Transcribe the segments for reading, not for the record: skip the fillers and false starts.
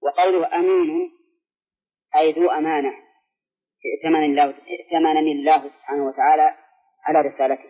وقوله أمين أي ذو أمانة ائتمنني الله سبحانه وتعالى على رسالته.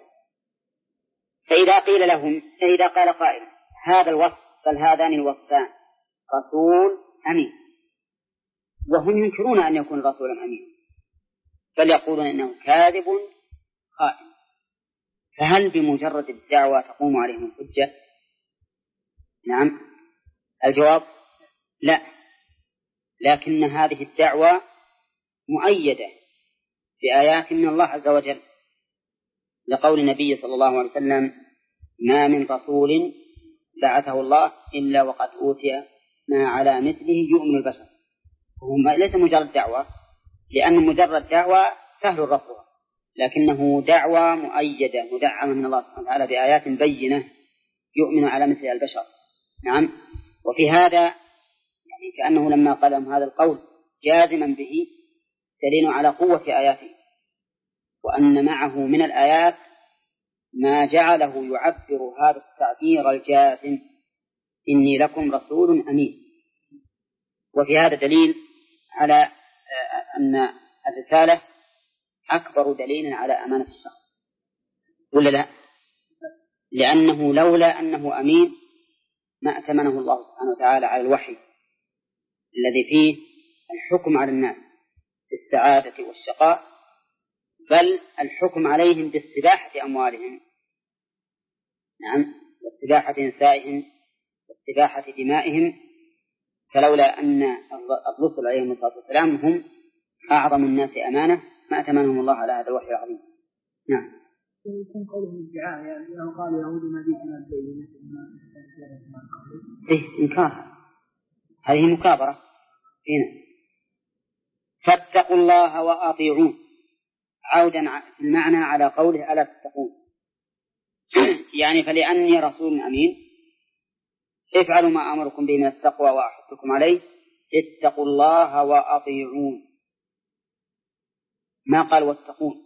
فإذا قال قائل هذا الوصف بل هذان الوصفان رسول أمين، وهم ينكرون أن يكون رسولا أمين، بل يقولون إنه كاذب خائن، فهل بمجرد الدعوة تقوم عليهم الحجة؟ نعم، الجواب لا، لكن هذه الدعوة مؤيدة بآيات من الله عز وجل، لقول النبي صلى الله عليه وسلم ما من رسول بعثه الله إلا وقد أوتي ما على مثله يؤمن البشر. وهم ليس مجرد دعوة، لأن مجرد دعوة سهل رفضها، لكنه دعوة مؤيدة مدعمة من الله سبحانه وتعالى بآيات بينة يؤمن على مثل البشر. نعم. وفي هذا يعني كأنه لما قال لهم هذا القول جازما به دليل على قوة آياته، وأن معه من الآيات ما جعله يعبر هذا التعبير الجازم إني لكم رسول أمين. وفي هذا دليل على أن الرسالة أكبر دليل على أمانة الشخص، ولا لا؟ لأنه لولا أنه أمين ما أتمنه الله سبحانه وتعالى على الوحي الذي فيه الحكم على الناس بالسعادة والشقاء، بل الحكم عليهم باستباحة أموالهم، نعم، واستباحة نسائهم واستباحة دمائهم. فلولا أن الرسل عليهم الصلاة والسلام هم أعظم الناس أمانة ما أتمنهم الله على هذا الوحي العظيم. نعم. يكون قولهم ادعاء، يعني لو قال يهود ما جئتنا ببينة إنكار، هذه مكابرة هنا. فاتقوا الله وأطيعون، عودا في المعنى على قوله ألا تتقون، يعني فلأني رسول أمين افعلوا ما أمركم به من التقوى وأحثكم عليه، اتقوا الله وأطيعون، ما قال واتقون،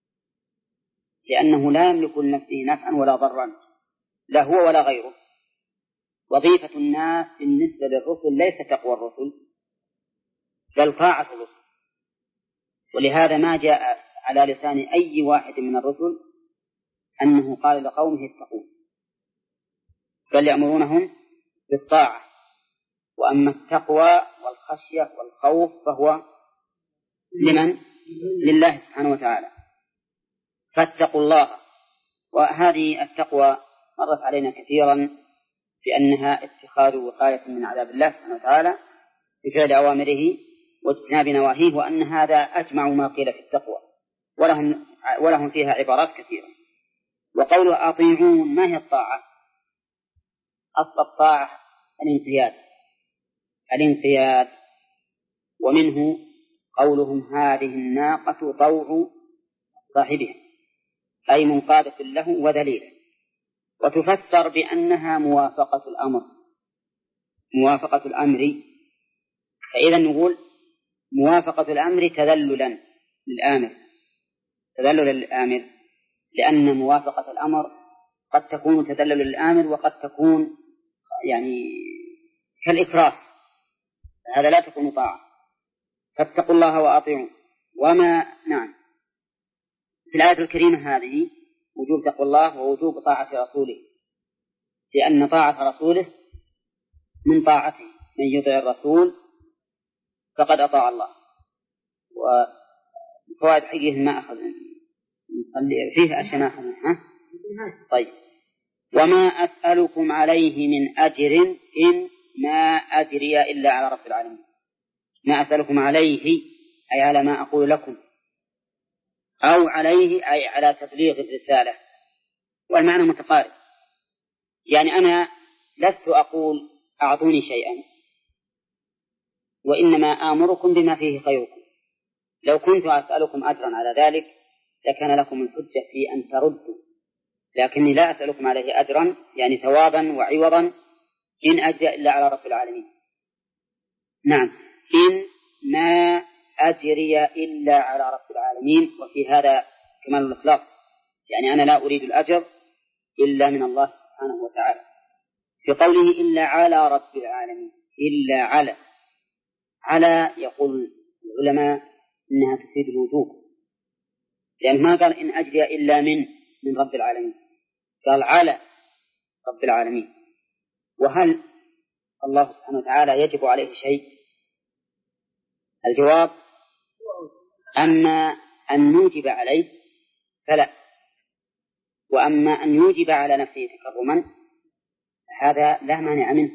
لأنه لا يملك لنفسه نفعا ولا ضرا، لا هو ولا غيره. وظيفة الناس بالنسبة للرسل ليس تقوى الرسل بل طاعة الرسل، ولهذا ما جاء على لسان أي واحد من الرسل أنه قال لقومه اتقون، بل يأمرونهم بالطاعة. وأما التقوى والخشية والخوف فهو لمن؟ لله سبحانه وتعالى. فاتقوا الله، وهذه التقوى مرت علينا كثيرا بأنها اتخاذ وقاية من عذاب الله سبحانه وتعالى بفعل أوامره واجتناب نواهيه، وأن هذا أجمع ما قيل في التقوى، ولهم فيها عبارات كثيرة. وقوله أطيعون، ما هي الطاعة؟ أصل الطاعة الانقياد، ومنه قولهم هذه الناقة طوع صاحبها، أي منقادة له وذليلة. وتفسر بأنها موافقة الأمر، فإذا نقول موافقة الأمر تذللا للآمر، لأن موافقة الأمر قد تكون تذلل للآمر وقد تكون يعني كالإكراه، هذا لا تكون طاعة. فاتقوا الله وأطيعون. نعم، في الآية الكريمة هذه وجوب تقوى الله ووجوب طاعة رسوله، لأن طاعة رسوله من طاعته، من يطع الرسول فقد أطاع الله. وفوائد حقيقة ما أخذ فيه أشياء ما أخذها. طيب. وما أسألكم عليه من أجر إن ما أجري إلا على رب العالمين. ما أسألكم عليه أي على ما أقول لكم، أو عليه أي على تبليغ الرسالة، والمعنى متقارب. يعني أنا لست أقول أعطوني شيئا، وإنما آمركم بما فيه خيركم. لو كنت أسألكم أجرا على ذلك لكان لكم الحجة في أن تردوا، لكني لا أسألكم عليه أجرا يعني ثوابا وعوضا إن أجري إلا على رب العالمين. نعم، إن ما أجري إلا على رب العالمين. وفي هذا كمال الإخلاص، يعني أنا لا أريد الأجر إلا من الله سبحانه وتعالى. في قوله إلا على رب العالمين، إلا على، على يقول العلماء إنها تفيد الوجوب، لأن ما قال إن أجري إلا من رب العالمين، قال على رب العالمين. وهل الله سبحانه وتعالى يجب عليه شيء؟ الجواب: أما أن نوجب عليه فلا، وأما أن يوجب على نفسه تكرما هذا لا مانع منه.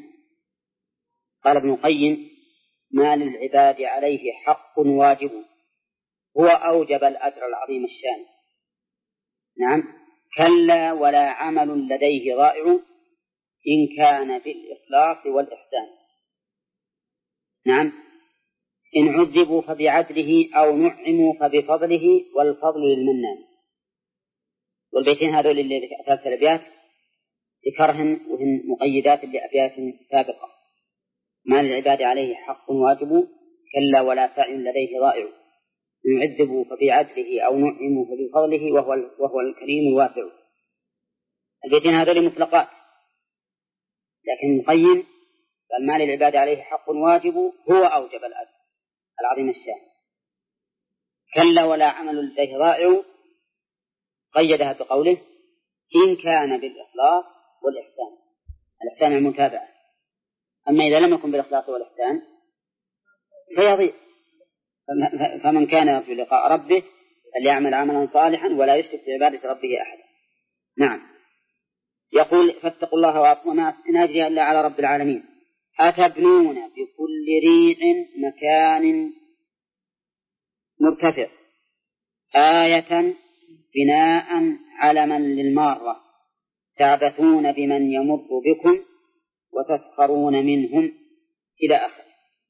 قال ابن القيم: ما للعباد عليه حق واجب هو أوجب الأجر العظيم الشان. نعم، كلا ولا عمل لديه ضائع إن كان بالإخلاص والإحسان. نعم، إن عذبوا فبعدله أو نعموا فبفضله والفضل للمنان. والبيتين هذول اللي ثلاث الأبيات ذكرهن وهن مقيدات لأبيات سابقة: ما للعباد عليه حق واجب كلا ولا سعي لديه ضائع، إن عذبوا فبعدله أو نعموا فبفضله وهو الكريم الواسع. البيتين هذول مطلقات، لكن المقيم قال: ما للعباد عليه حق واجب هو أوجب الأجر العظيم الشان. كلا ولا عمل لديه ضائع قيدها بقوله: إن كان بالإخلاص والإحسان. الإحسان المتابعة، أما إذا لم يكن بالإخلاص والإحسان فيضيع. فمن كان يرجو لقاء ربه فليعمل عملا صالحا ولا يشرك بعبادة ربه أحدا. نعم، يقول: فاتقوا الله وما أجري إلا على رب العالمين. أتبنون بكل ريع مكان مرتفع آية بناء علما للمارة تعبثون بمن يمر بكم وتسخرون منهم إلى آخره.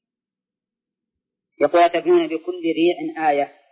يقول: أتبنون بكل ريع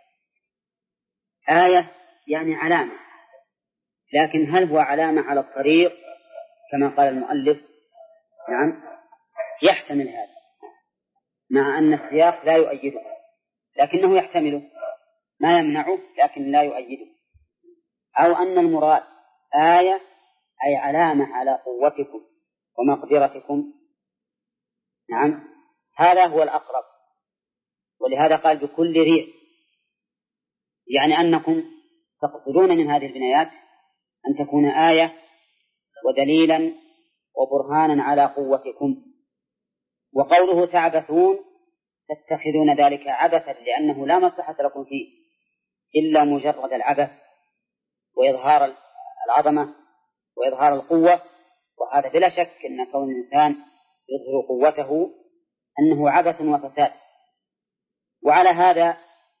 آية يعني علامة، لكن هل هو علامة على الطريق كما قال المؤلف؟ نعم، يحتمل هذا، مع أن السياق لا يؤيده، لكنه يحتمله، ما يمنعه لكن لا يؤيده. أو أن المراد آية أي علامة على قوتكم ومقدرتكم. نعم، هذا هو الأقرب، ولهذا قال بكل ريع، يعني أنكم تقصدون من هذه البنايات أن تكون آية ودليلا وبرهانا على قوتكم. وقوله تعبثون تتخذون ذلك عبثا، لأنه لا مصلحة لكم فيه إلا مجرد العبث وإظهار العظمة وإظهار القوة، وهذا بلا شك أن كون الإنسان يظهر قوته أنه عبث وفساد. وعلى هذا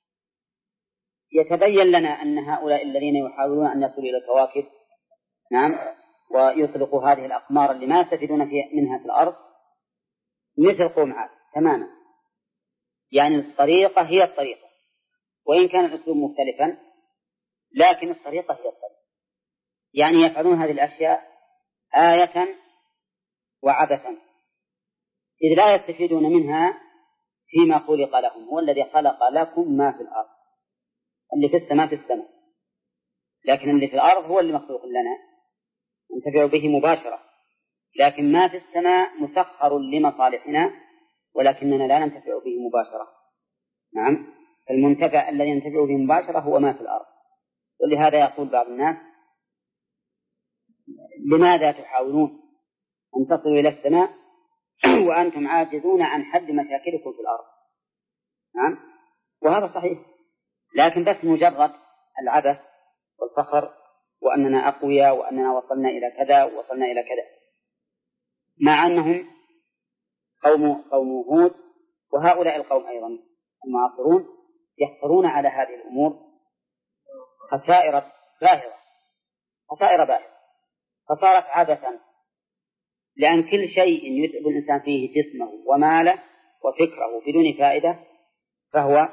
يتبين لنا أن هؤلاء الذين يحاولون أن يصلوا إلى الكواكب، نعم، ويطلقوا هذه الأقمار اللي ما يستفيدون منها في الأرض، مثل قوم عاد تماما. يعني الطريقة هي الطريقة، وإن كان الأسلوب مختلفا لكن الطريقة هي الطريقة. يعني يفعلون هذه الأشياء آية وعبثا، إذ لا يستفيدون منها فيما خلق لهم. هو الذي خلق لكم ما في الأرض، اللي في السماء في السماء، لكن اللي في الأرض هو اللي مخلوق لنا ننتفع به مباشرة، لكن ما في السماء مسخر لمصالحنا ولكننا لا ننتفع به مباشرة. نعم، فالمنتفع الذي ينتفع به مباشرة هو ما في الأرض. ولهذا يقول بعض الناس: لماذا تحاولون أن تصلوا إلى السماء وأنتم عاجزون عن حل مشاكلكم في الأرض؟ نعم، وهذا صحيح، لكن بس مجرد العبث والفخر وأننا أقوياء وأننا وصلنا إلى كذا ووصلنا إلى كذا، مع أنهم قوم هود وهؤلاء القوم أيضا المعاصرون يحصرون على هذه الأمور خسائر باهظة فصارت عبثا، لأن كل شيء يتعب الإنسان فيه جسمه وماله وفكره بدون فائدة فهو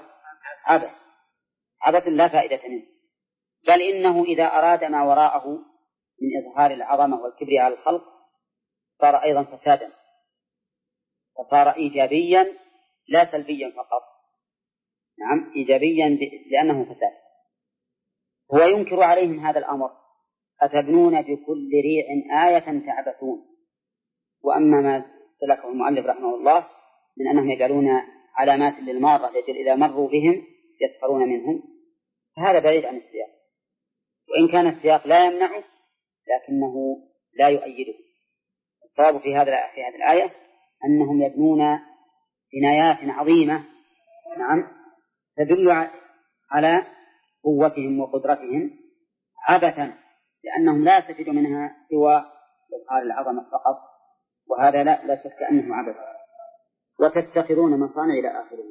عبث لا فائدة منه. بل إنه إذا أراد ما وراءه من إظهار العظمة والكبر على الخلق صار أيضا فسادا، فصار إيجابيا لا سلبيا فقط. نعم، إيجابيا لأنه فساد. هو ينكر عليهم هذا الأمر: أتبنون بكل ريع آية تعبثون. وأما ما سلكه المؤلف رحمه الله من أنهم يجعلون علامات للمارة لأجل إذا مروا بهم يسخرون منهم، فهذا بعيد عن السياق، وإن كان السياق لا يمنعه لكنه لا يؤيده. الصواب في هذه الآية أنهم يبنون بنايات عظيمة تدل على قوتهم وقدرتهم عبثا، لأنهم لا يستفيدوا منها سوى إظهار العظمة فقط، وهذا لا شك أنه عبث. وتتخذون مصانع إلى آخره.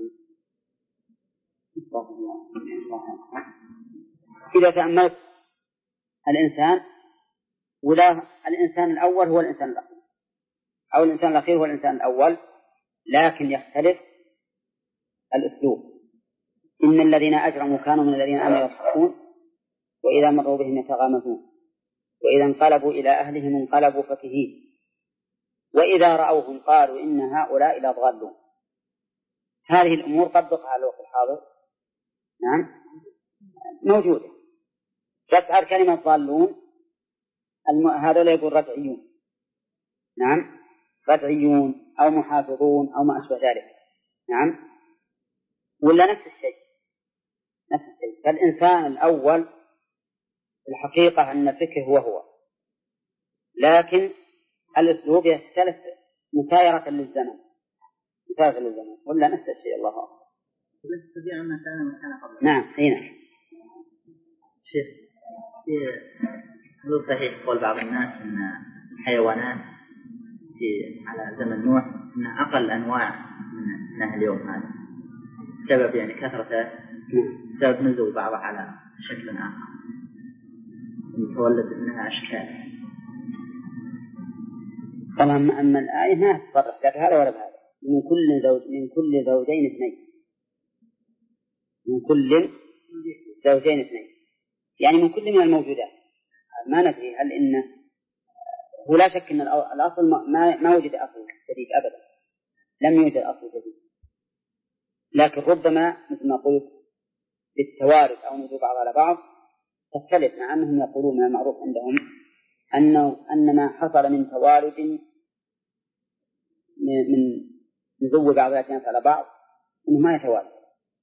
إذا تأملت الإنسان، ولا الإنسان الأول هو الإنسان الأخير، أو الإنسان الأخير هو الإنسان الأول، لكن يختلف الأسلوب. إن الذين أجرموا كانوا من الذين آمنوا يضحكون وإذا مروا بهم يتغامزون وإذا انقلبوا إلى أهلهم انقلبوا فكهين وإذا رأوهم قالوا إن هؤلاء لضالون. هذه الأمور طبقها على الوقت الحاضر نعم موجودة. تسعر كلمة ضالون هذا لا يقول رجعيون، نعم رجعيون أو محافظون أو ما أشبه ذلك، نعم ولا نفس الشيء. فالإنسان الأول الحقيقة أن الفكر هو لكن الأسلوب يختلف مسايرة للزمن ولا نفس الشيء. الله أكبر. نعم هنا شيخ هل صحيح قول بعض الناس أن الحيوانات على زمن نوح أن أقل أنواع من اليوم هذا سبب يعني كثرة سبب نزول بعضها على شكل آخر تولد منها أشكال. طبعا أما الآية ما تصرح بهذا ولا بهذا. من كل زوجين اثنين يعني من كل من الموجودات. ما ندري هل إن هو لا شك أن الأصل ما وجد أصل جديد أبدا، لم يوجد أصل جديد، لكن ربما مثل ما قلت بالتوارث أو نزول بعض على بعض تختلف، مع أنهم يقولون من المعروف عندهم أن ما حصل من توارث من نزول بعض الأجناس على بعض إنه ما يتوارث.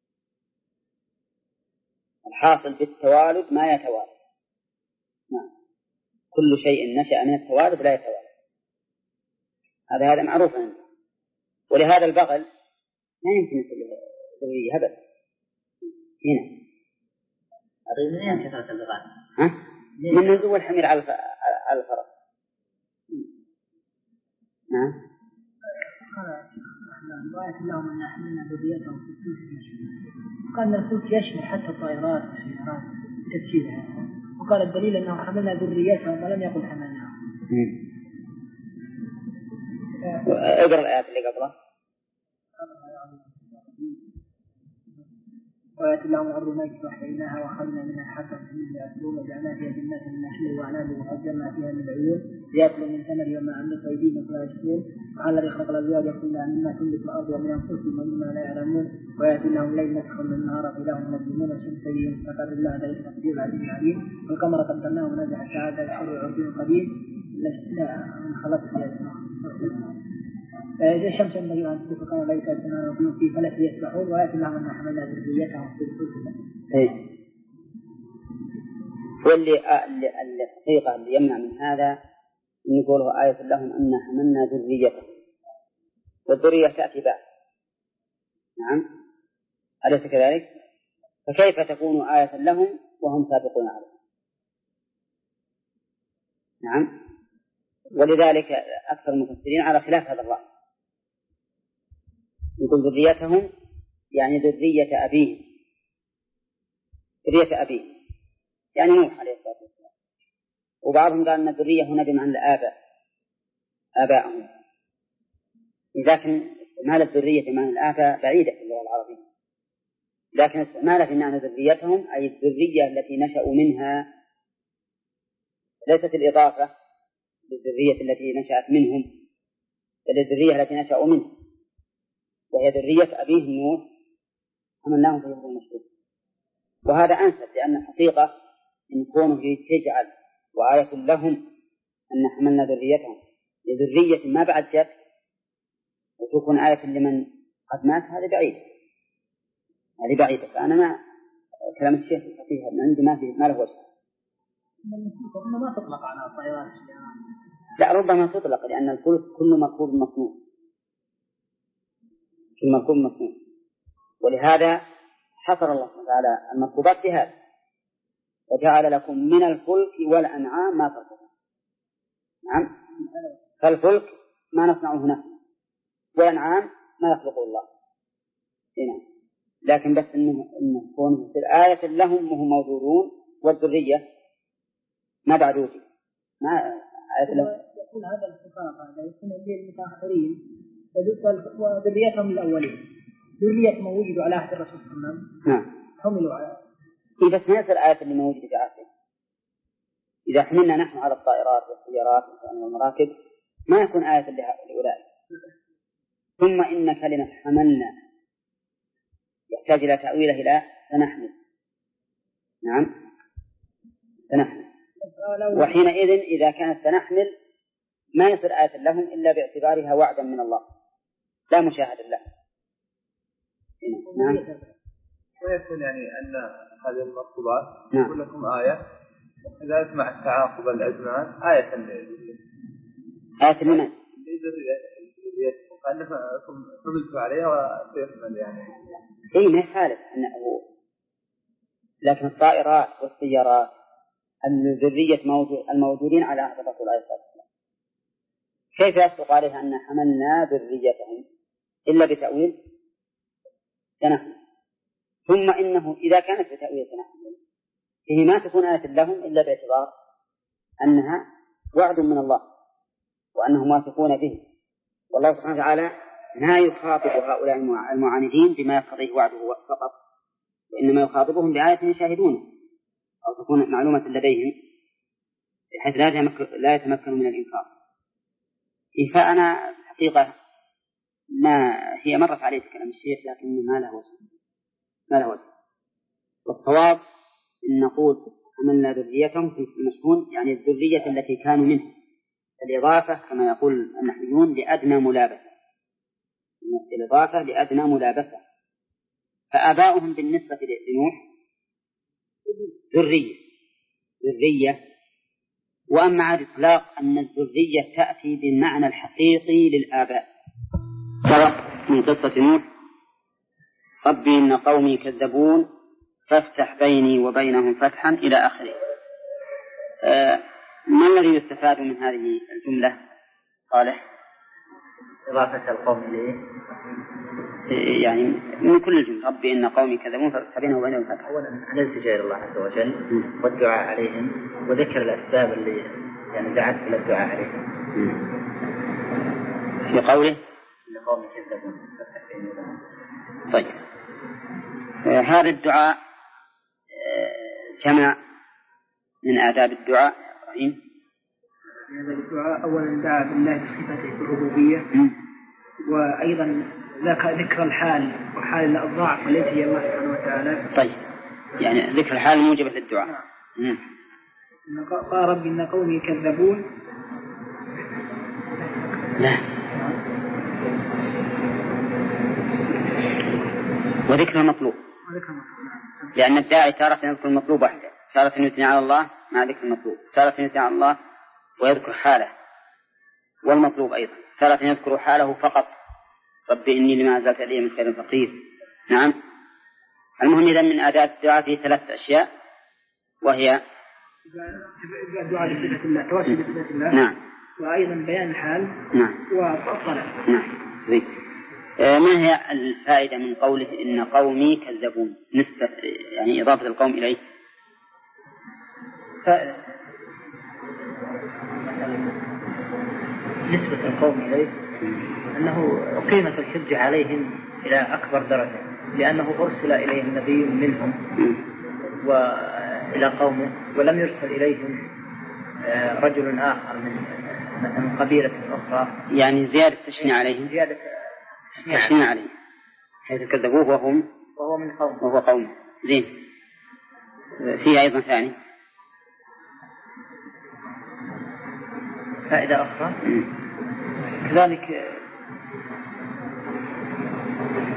الحاصل بالتوارث ما يتوارث، نعم كل شيء نشأ من التوارث لا يتوارث، هذا معروف عنده. ولهذا البغل ما يمكن يسوي هبل هنا. منين كثرة البغال؟ من نزول الحمير على الفرس. نعم. رأيت لهم أن حملنا ذريتهم في الفلك يشمل، وقال الفلك يشمل حتى الطائرات والسيارات تفسيرها، وقال الدليل أنه حملنا ذريتهم ولم يقل حملناهم. اقرأ الآيات اللي قبلها. وآيات لهم الأرض ميت وحييناها وأخذنا منها حبا فمنها يأكلون وجعلنا فيها جنات من نخيل وأعناب وفجرنا فيها من العيون ليأكلوا من ثمره وما عملت أيديهم فلا يشكرون وعلى الذي خلق الأزواج كلها مما تنبت الأرض ومن أنفسهم ومما لا يعلمون وآيات لهم الليل نسخ من النهار فإذا هم مظلمون والشمس تجري مستقر الله ذلك تقدير العزيز العليم والقمر قدرناه ونزع الساعة الحر عرض قديم لا من خلقت الشمس ينبغي أن تدرك القمر ليس السماء وكل في فلك يسبحون ويأتي لهم أن حملنا ذريتهم في الفلك. واللي الحقيقة اللي يمنع من هذا أن يقوله آية لهم أن حملنا ذريتهم، والذرية تأتي بعد، نعم أليس كذلك؟ فكيف تكون آية لهم وهم سابقون عليه؟ نعم. ولذلك أكثر المفسرين على خلاف هذا الرأي، يقول ذريتهم يعني ذرية أبيه يعني نوح عليه الصلاة والسلام. وبعضهم قال أن الذرية هنا بمعنى آباءهم، لكن استعمال الذرية بمعنى الآباء بعيدة في اللغة العربية، لكن استعمالها في معنى ذريتهم أي الذرية التي نشأوا منها، ليست الإضافة للذرية التي نشأت منهم بل الذرية التي نشأوا منها، وهي ذرية أبيه نوح حملناهم في البحر المسجود. وهذا أنسب، لأن الحقيقة إن كونه تجعل وآية لهم أن حملنا ذريتهم لذرية ما بعد جت، وتكون آية لمن قد مات هذا بعيد، هذه بعيدة. فأنا ما كلام الشيخ فيها من عندي ما له وجه. إنه ما تطلق على الطائرات. لا ربما تطلق، لأن الفلك كل مركوب مصنوع، كل مركوب مصنوع، ولهذا حصر الله تعالى المركوبات بهذا: وجعل لكم من الفلك والأنعام ما تركبون. نعم، فالفلك ما نصنعه هنا، والأنعام ما يخلقه الله هنا. لكن بس إنه كونه في الآية لهم وهم موجودون، والذرية ما بعد وجد، ما آية لهم. يكون هذا الخطاب هذا يكون للمتأخرين وذريتهم الأولين، ذرية ما وجدوا على عهد الرسول صلى الله عليه وسلم. نعم. حملوا على. إذا سمعت الآية اللي موجودة في عهده، إذا حملنا نحن على الطائرات والسيارات والمراكب ما يكون آية لأولئك. ثم إن كلمة حملنا يحتاج إلى تأويله إلى سنحمل. نعم، سنحمل. وحينئذ إذا كانت سنحمل ما يصير آية لهم إلا باعتبارها وعدا من الله لا مشاهد له. نعم. ويكون يعني أن هذه المركوبات نعم. يقول لكم آية، وكذلك مع تعاقب الأزمان آية لمن؟ وكأنكم حملتوا عليها وسيحمل يعني. إيه ما يخالف أنه، لكن الطائرات والسيارات الذرية الموجودين على عهد الرسول عليه الصلاة والسلام كيف يصدق عليها أن حملنا ذريتهم إلا بتأويل سنحمل؟ ثم إنه إذا كانت بتأويل سنحمل فيه ما تكون آية لهم إلا باعتبار أنها وعد من الله وأنهم واثقون به، والله سبحانه وتعالى لا يخاطب هؤلاء المعاندين بما يقتضيه وعده فقط، وإنما يخاطبهم بآية يشاهدونه أو تكون معلومة لديهم بحيث لا يتمكنوا من الإنكار. فأنا حقيقة ما هي مرت عليه كلام الشيخ لكن ما له وجه. والصواب إن نقول حملنا ذريتهم في المشهون، يعني الذرية التي كانوا منها، الإضافة كما يقول النحويون لأدنى ملابسة، الإضافة لأدنى ملابسة. فآباؤهم بالنسبة لنوح ذرية، وأما على الإطلاق أن الذرية تأتي بالمعنى الحقيقي للآباء، سواء من قصة نوح ربي إن قومي كذبون فافتح بيني وبينهم فتحا إلى آخره. ما الذي يستفاد من هذه الجملة؟ صالح. إضافة القوم إليه يعني من كل الجملة ربي إن قومي كذبون فافتح بيني وبينهم فتحا. أولا على التجاه الله عز وجل والدعاء عليهم وذكر الأسباب اللي يعني دعت إلى الدعاء عليهم في قوله إن قومي كذبون فافتح بيني وبينهم. طيب هذا الدعاء جمع من آداب الدعاء. رحيم. هذا الدعاء أولا دعا بالله بصفته الربوبية، وأيضا ذكر الحال وحال الضعف والتي هي الله سبحانه وتعالى. طيب يعني ذكر الحال موجبة للدعاء. قال ربي إن قومي كذبون. لا، وذكر المطلوب، لأن الداعي تارة يذكر المطلوب وحده، تارة يثني على الله مع ذكر المطلوب، تارة يثني على الله ويذكر حاله والمطلوب أيضا، تارة يذكر حاله فقط ربي إني لما أنزلت إلي من خير فقير. نعم. المهم إذا من آداب الدعاء في 3 أشياء، وهي الدعاء بصفة الله، توسل بصفة الله. نعم. وأيضا بيان الحال. نعم. والطلب. نعم. زين. ما هي الفائدة من قوله إن قومي كذبون؟ نسبة يعني إضافة القوم إليه. نسبة القوم إليه أنه أقيمت الحجة عليهم إلى أكبر درجة، لأنه أرسل إليهم نبي منهم وإلى قومه، ولم يرسل إليهم رجل آخر من قبيلة أخرى، يعني زيادة تشنيع عليهم، زيادة تشنيع عليهم حيث كذبوه وهو من قومه وهو قومه. زين. فيه أيضا ثاني فائدة أخرى كذلك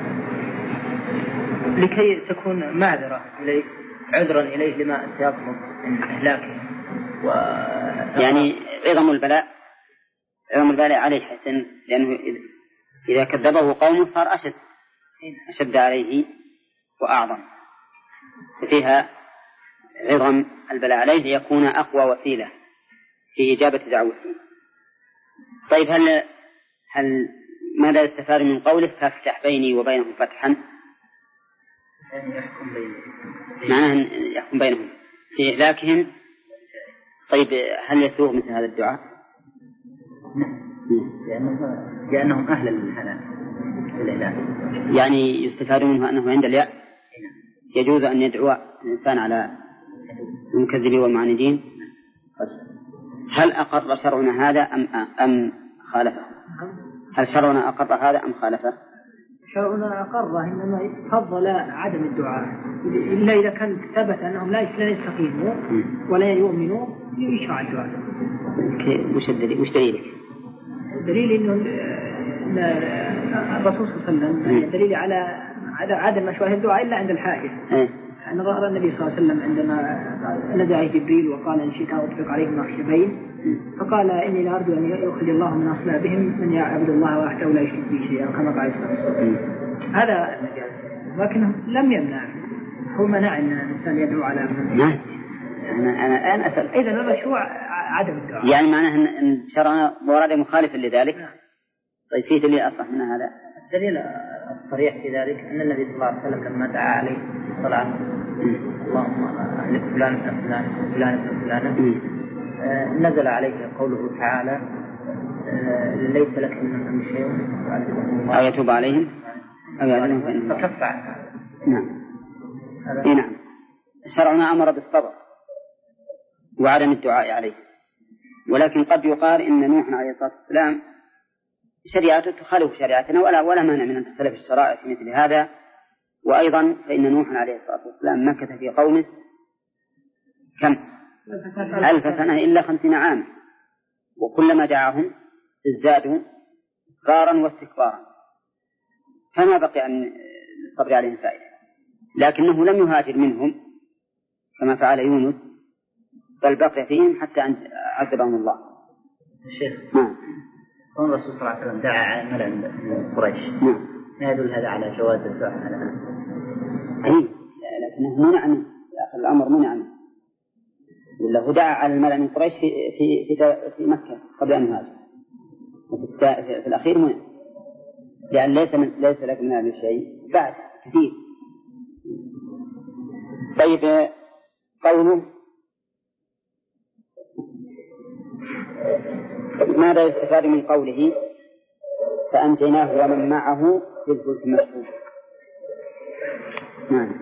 لكي تكون معذرة إليه، عذرا إليه لما سيطلب من إهلاكه. يعني عظم البلاء عليه حسن، لأنه إذا كذبه قومه صار أشد عليه وأعظم، ففيها عظم البلاء عليه ليكون أقوى وسيلة في إجابة دعوته. طيب هل ماذا يستفاد من قوله فافتح بيني وبينهم فتحا؟ يعني يحكم بينهم، معناه يحكم بينهم في إهلاكهم. طيب هل يسوغ مثل هذا الدعاء؟ لأنهم أهل الهلاك. يعني يستفاد منه أنه عند اليأس يجوز أن يدعو الإنسان على المكذبين والمعاندين. هل أقر شرعنا هذا أم خالفه؟ هل شرعنا أقر هذا أم خالفه؟ شرعنا أقره، إنما فضل عدم الدعاء إلا إذا كان ثبت أنهم لا يستقيموا ولا يؤمنوا يشرع الدعاء. وش دليلك؟ الدليل إنه الرسول صلى الله عليه وسلم دليل على عدم مشروعية الدعاء إلا عند الحاجة. أن رأى النبي صلى الله عليه وسلم عندما نزع جبريل وقال إن شئت أطلق عليهم أخشبين، فقال إني لا أرجو أن يخرج الله من أصلابهم من يعبد الله وحده ولا يشرك به شيئا، كما قال صلى الله عليه وسلم. هذا لكنه لم يمنع، هو منع أن الإنسان يدعو على من. أنا أسأل إذا المشروع عدم الدعاء، يعني معناه أن شرعنا ورد مخالفا لذلك. طيب فيه دليل أصح من هذا؟ الدليل الصريح في ذلك أن النبي صلى الله عليه وسلم لما دعا عليه في الصلاة اللهم أهلك فلان فلان فلان فلان، نزل عليه قوله تعالى ليس لك من الأمر شيء أو يتوب عليهم أو يعلمهم فإنهم فكف عنه. نعم. نعم. شرعنا أمر بالصبر وعدم الدعاء عليه، ولكن قد يقال إن نوح عليه الصلاة والسلام شريعته تخالف شريعتنا ولا مانع من أن تختلف الشرائع في مثل هذا. وأيضا فإن نوح عليه الصلاة والسلام مكث في قومه كم 1000 سنة إلا 50 عاما، وكلما دعاهم ازدادوا إصرارا واستكبارا، فما بقي أن الصبر عليهم فائدة. لكنه لم يهاجر منهم كما فعل يونس، بل بقي فيهم حتى أن عذبهم الله. الشيخ كون الرسول صلى الله عليه وسلم دعا على ملأ من قريش، ما يدل هذا على جواز الدعاء على هذا؟ أي، لكنه منع عنه آخر الأمر، منع عنه، ولا هو دعا على الملأ من قريش في مكة قبل أن يهاجر، وفي الأخير منع، لأن ليس لك من هذا الشيء بعد كثير. طيب قوله ماذا يستفاد من قوله فأنجيناه ومن معه في الفلك المشحون؟ نعم،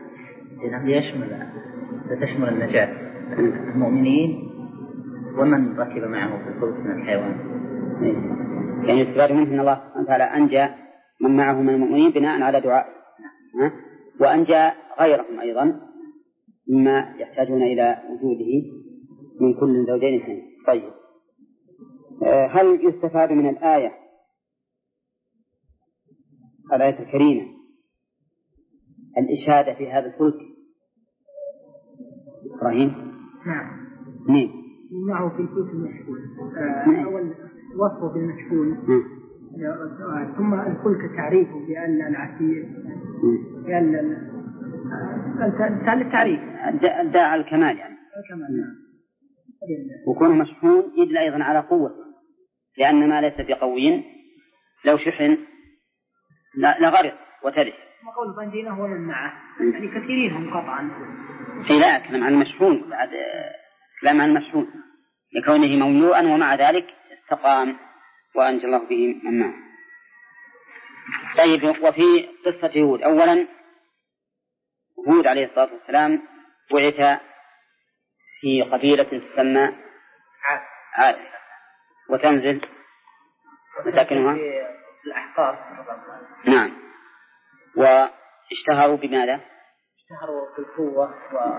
تشمل النجاة المؤمنين ومن ركب معه في الفلك من الحيوان. يعني يستفاد منه أن الله سبحانه وتعالى أنجى من معه من المؤمنين بناء على دعائه، وأنجى غيرهم أيضا مما يحتاجون إلى وجوده من كل زوجين اثنين. طيب هل يستفاد من الآية الكريمة الإشادة في هذا الفلك؟ إبراهيم؟ نعم. معه في الفلك المشحون. أول وصفه بالمشحون، ثم الفلك تعريفه بأن العسير، بأن التعريف الداعي على الكمال، يعني الكمال. وكونه مشحون يدل أيضا على قوة، لأن ما ليس بقوي لو شحن لغرق وتلف. ما قول فانجيناه هو من معه، يعني كثيرين هم قطعا. لا، كلام عن المشحون، بعد كلام عن المشحون لكونه مملوءا ومع ذلك استقام وأنجى الله به من معه. طيب وفي قصة هود، أولا هود عليه الصلاة والسلام بعث في قبيلة تسمى عاد، وتنزل مساكنها في الأحقاف. نعم. واشتهروا بماذا؟ اشتهروا بالقوة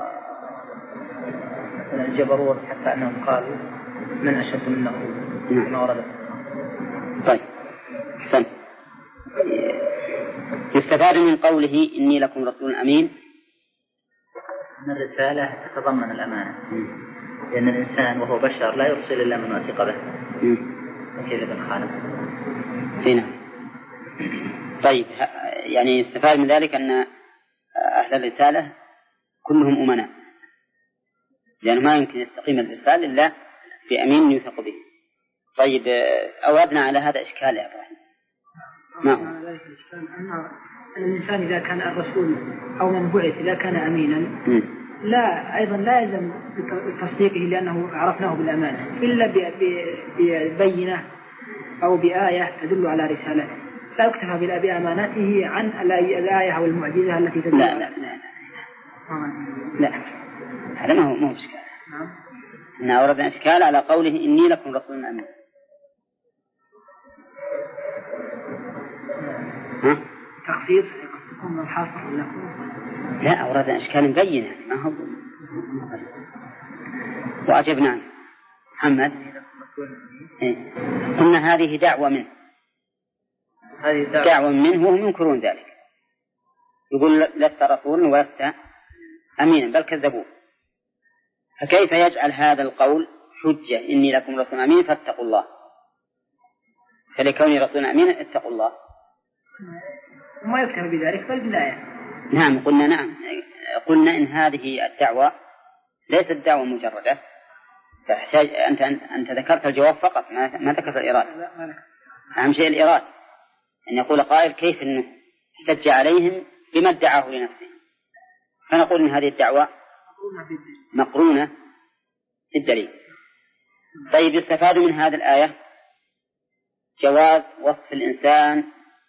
والجبروت، حتى أنهم قالوا من أشد منه كما ورد. طيب أحسن. يستفاد من قوله إني لكم رسول أمين أن الرسالة تتضمن الأمانة، لأن الإنسان وهو بشر لا يرسل إلا من وثق به. كيف بالخالق هنا. طيب يعني يستفاد من ذلك أن أهل الرسالة كلهم أمناء، لأنه ما يمكن يستقيم الإرسال إلا بأمين يوثق به. طيب أوردنا على هذا إشكال يا إبراهيم. نعم. ذلك الإشكال أن الإنسان إذا كان الرسول أو من بعث إذا كان أمينا لا أيضا لا يلزم بتصديقه لأنه عرفناه بالأمانة إلا ببينة أو بآية تدل على رسالته، لا يكتفى بأمانته عن الآية أو المعجزة التي تدل. لا هذا ما هو إشكال. إن أوردنا إشكال على قوله إني لكم رسول أمين. تخصيص قصدكم الحاصر لكم؟ لا أوردنا إشكال مبين ما هو. وأجبنا عنه. محمد قلنا هذه دعوة منه، دعوة منه وهم ينكرون ذلك، يقول لست رسولا ولست أمينا بل كذبوه، فكيف يجعل هذا القول حجة إني لكم رسول أمين فاتقوا الله، فلكوني رسول أمين اتقوا الله وما يكتفى بذلك بل بالآية. نعم قلنا إن هذه الدعوة ليست دعوة مجردة، تحتاج أنت ذكرت الجواب فقط ما ذكرت الإرادة. أهم شيء الإرادة، أن يقول قائل كيف أنه احتج عليهم بما ادعاه لنفسه، فنقول إن هذه الدعوة مقرونة بالدليل. طيب يستفاد من هذه الآية جواز وصف الإنسان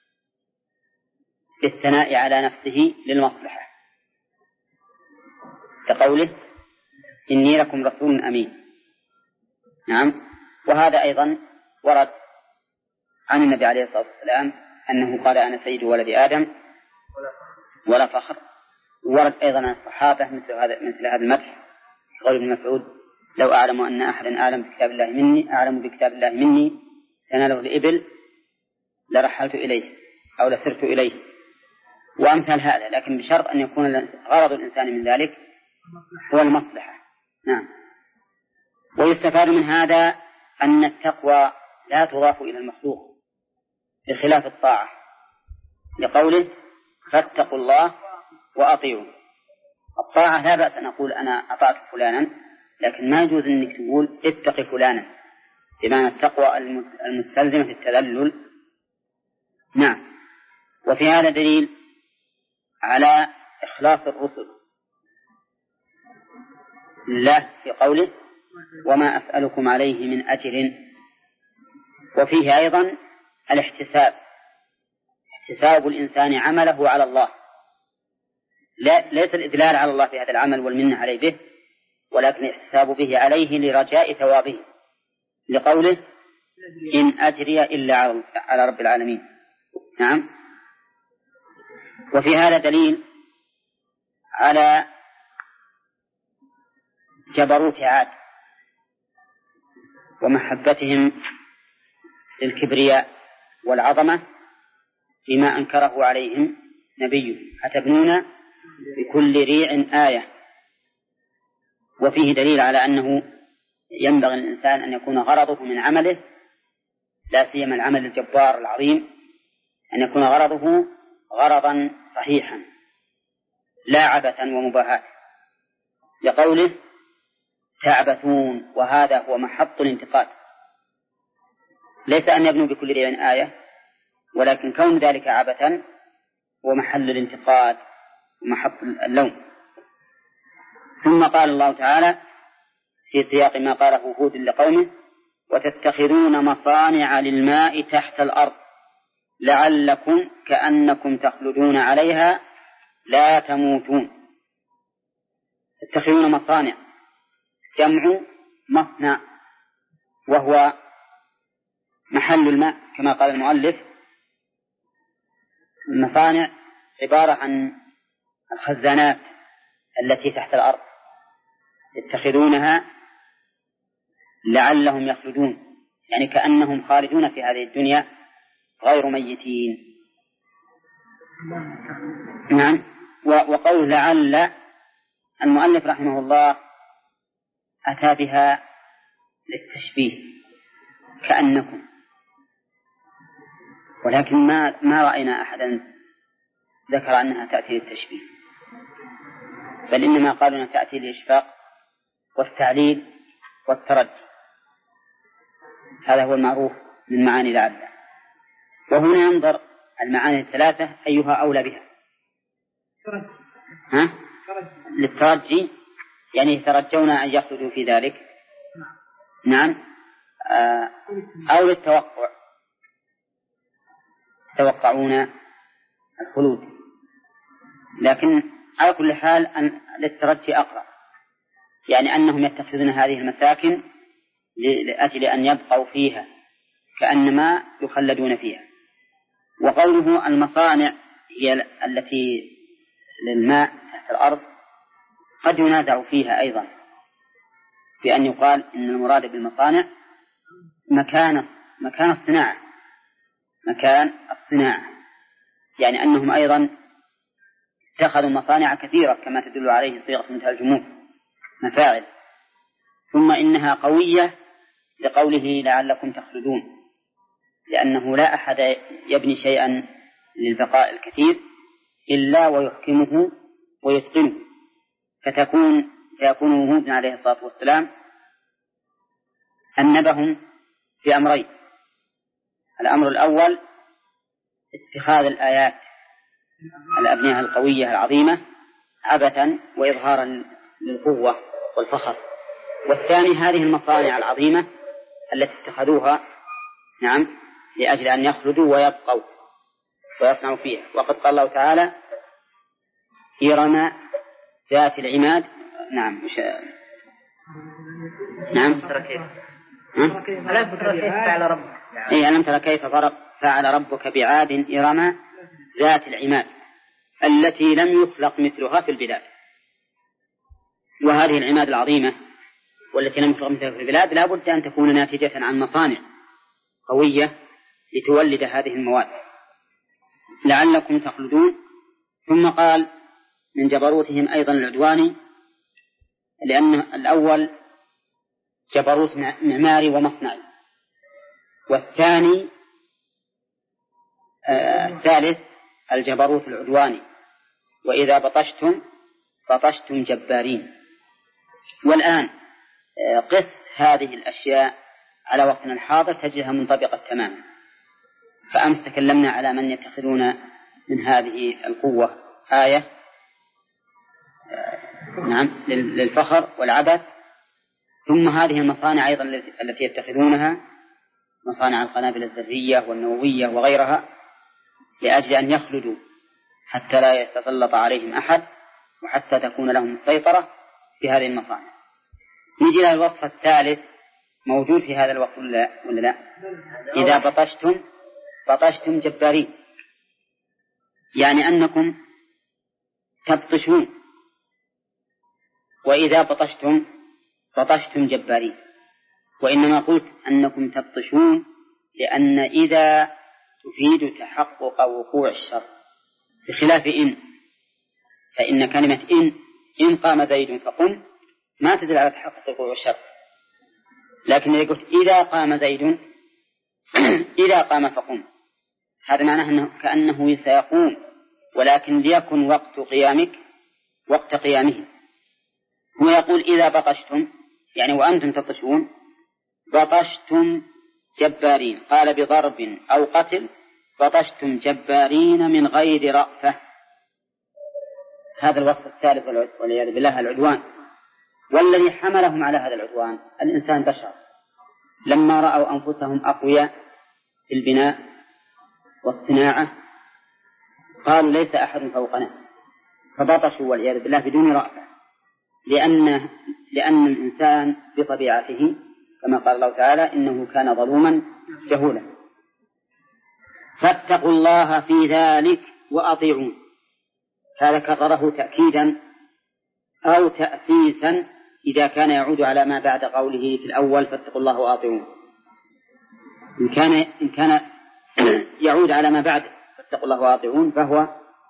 بالثناء على نفسه للمصلحة، كقوله إني لكم رسول أمين. نعم. وهذا أيضا ورد عن النبي عليه الصلاة والسلام أنه قال أنا سيد ولد آدم ولا فخر. ورد أيضا عن الصحابة مثل هذا المدح، قول ابن مسعود لو أعلم أن أحدا أعلم بكتاب الله مني تناله الإبل لرحلت إليه أو لسرت إليه وأمثال هذا، لكن بشرط أن يكون غرض الإنسان من ذلك هو المصلحة. نعم. ويستفاد من هذا أن التقوى لا تضاف إلى المخلوق بخلاف الطاعة، لقوله فاتقوا الله وأطيعوا. الطاعة لا بأس أن أقول أنا أطعت فلانا، لكن ما يجوز أنك تقول اتق فلانا، بمعنى التقوى المستلزمة في التذلل. نعم. وفي هذا دليل على إخلاص الرسل لله في قوله وما أسألكم عليه من أجر. وفيه أيضا احتساب الإنسان عمله على الله، ليس الإدلال على الله في هذا العمل والمنة عليه به، ولكن احتساب به عليه لرجاء ثوابه، لقوله إن أجري إلا على رب العالمين. نعم. وفي هذا دليل على جبروت عاد ومحبتهم للكبرياء والعظمة بما أنكره عليهم نبيه أتبنون بكل ريع آية. وفيه دليل على أنه ينبغي الإنسان أن يكون غرضه من عمله، لا سيما العمل الجبار العظيم، أن يكون غرضه غرضا صحيحا لا عبثا ومباهاة، لقوله تعبثون، وهذا هو محط الانتقاد، ليس أن يبنوا بكل ريع آية، ولكن كون ذلك عبثا هو محل الانتقاد ومحط اللوم. ثم قال الله تعالى في سياق ما قاله هود لقومه وتتخذون مصانع للماء تحت الأرض لعلكم كأنكم تخلدون عليها لا تموتون. تتخذون مصانع جمع مصنع، وهو محل الماء كما قال المؤلف. المصانع عبارة عن الخزانات التي تحت الأرض، يتخذونها لعلهم يخلدون، يعني كأنهم خالدون في هذه الدنيا غير ميتين. نعم. وقول لعل المؤلف رحمه الله أتى بها للتشبيه كأنكم، ولكن ما رأينا أحدا ذكر أنها تأتي للتشبيه، بل إنما قالوا أنها تأتي للإشفاق والتعليل والترجي. هذا هو المعروف من معاني لعل. وهنا ينظر المعاني الثلاثة أيها أولى بها. للترجي يعني يترجون أن يخرجوا في ذلك، نعم، أو للتوقع، يتوقعون الخلود. لكن على كل حال للترجي أقرب، يعني أنهم يتخذون هذه المساكن لأجل أن يبقوا فيها كأنما يخلدون فيها. وقوله المصانع هي التي للماء تحت الأرض قد ينازع فيها أيضا، بأن يقال إن المراد بالمصانع مكان الصناعة، يعني أنهم أيضا اتخذوا مصانع كثيرة كما تدل عليه صيغة منتهى الجموع، مفاعل. ثم إنها قوية لقوله لعلكم تخلدون، لأنه لا أحد يبني شيئا للبقاء الكثير إلا ويحكمه ويتقنه، فيكون هود عليه الصلاة والسلام أنبهم في أمرين: الأمر الأول اتخاذ الآيات الأبنية القوية العظيمة عبثا وإظهارا للقوة والفخر، والثاني هذه المصانع العظيمة التي اتخذوها، نعم، لأجل أن يخلدوا ويبقوا ويصنعوا فيها. وقد قال الله تعالى إرم ذات العماد. نعم ألم تر كيف فعل ربك بعاد إرم ذات العماد التي لم يخلق مثلها في البلاد. وهذه العماد العظيمة والتي لم يخلق مثلها في البلاد لا بد أن تكون ناتجة عن مصانع قوية لتولد هذه المواد لعلكم تخلدون. ثم قال من جبروتهم أيضا العدواني، لأن الأول جبروت معماري ومصنعي، والثاني الثالث الجبروت العدواني، وإذا بطشتم جبارين. والآن قس هذه الأشياء على وقتنا الحاضر تجدها منطبقة تماما. فأمس تكلمنا على من يتخذون من هذه القوة آية، نعم، للفخر والعبث. ثم هذه المصانع أيضا التي يتخذونها مصانع القنابل الذرية والنووية وغيرها لأجل أن يخلدوا حتى لا يتسلط عليهم أحد وحتى تكون لهم السيطرة في هذه المصانع. نجي إلى الوصف الثالث موجود في هذا الوصف ولا لا؟ إذا بطشتم جبارين، يعني أنكم تبطشون، وإذا بطشتم جبارين. وإنما قلت أنكم تبطشون لأن إذا تفيد تحقق وقوع الشر بخلاف فإن كلمة إن قام زيد فقم ما تدل على تحقق وقوع الشر. لكن إذا قلت إذا قام زيد إذا قام فقم، هذا معناه كأنه سيقوم، ولكن ليكن وقت قيامه. هو يقول إذا بطشتم، يعني وأنتم تبطشون، بطشتم جبارين، قال بضرب أو قتل، بطشتم جبارين من غير رأفة. هذا الوصف الثالث والعياذ بالله العدوان. والذي حملهم على هذا العدوان الإنسان بشر، لما رأوا أنفسهم أقوياء في البناء والصناعة قالوا ليس أحد فوقنا، فبطشوا والعياذ بالله بدون رأفة، لأن الإنسان بطبيعته كما قال الله تعالى إنه كان ظلوما جهولا. فاتقوا الله في ذلك وأطيعون، هذا كرره تأكيدا أو تأسيسا إذا كان يعود على ما بعد قوله في الأول فاتقوا الله وأطيعون. إن كان يعود على ما بعد فاتقوا الله وأطيعون فهو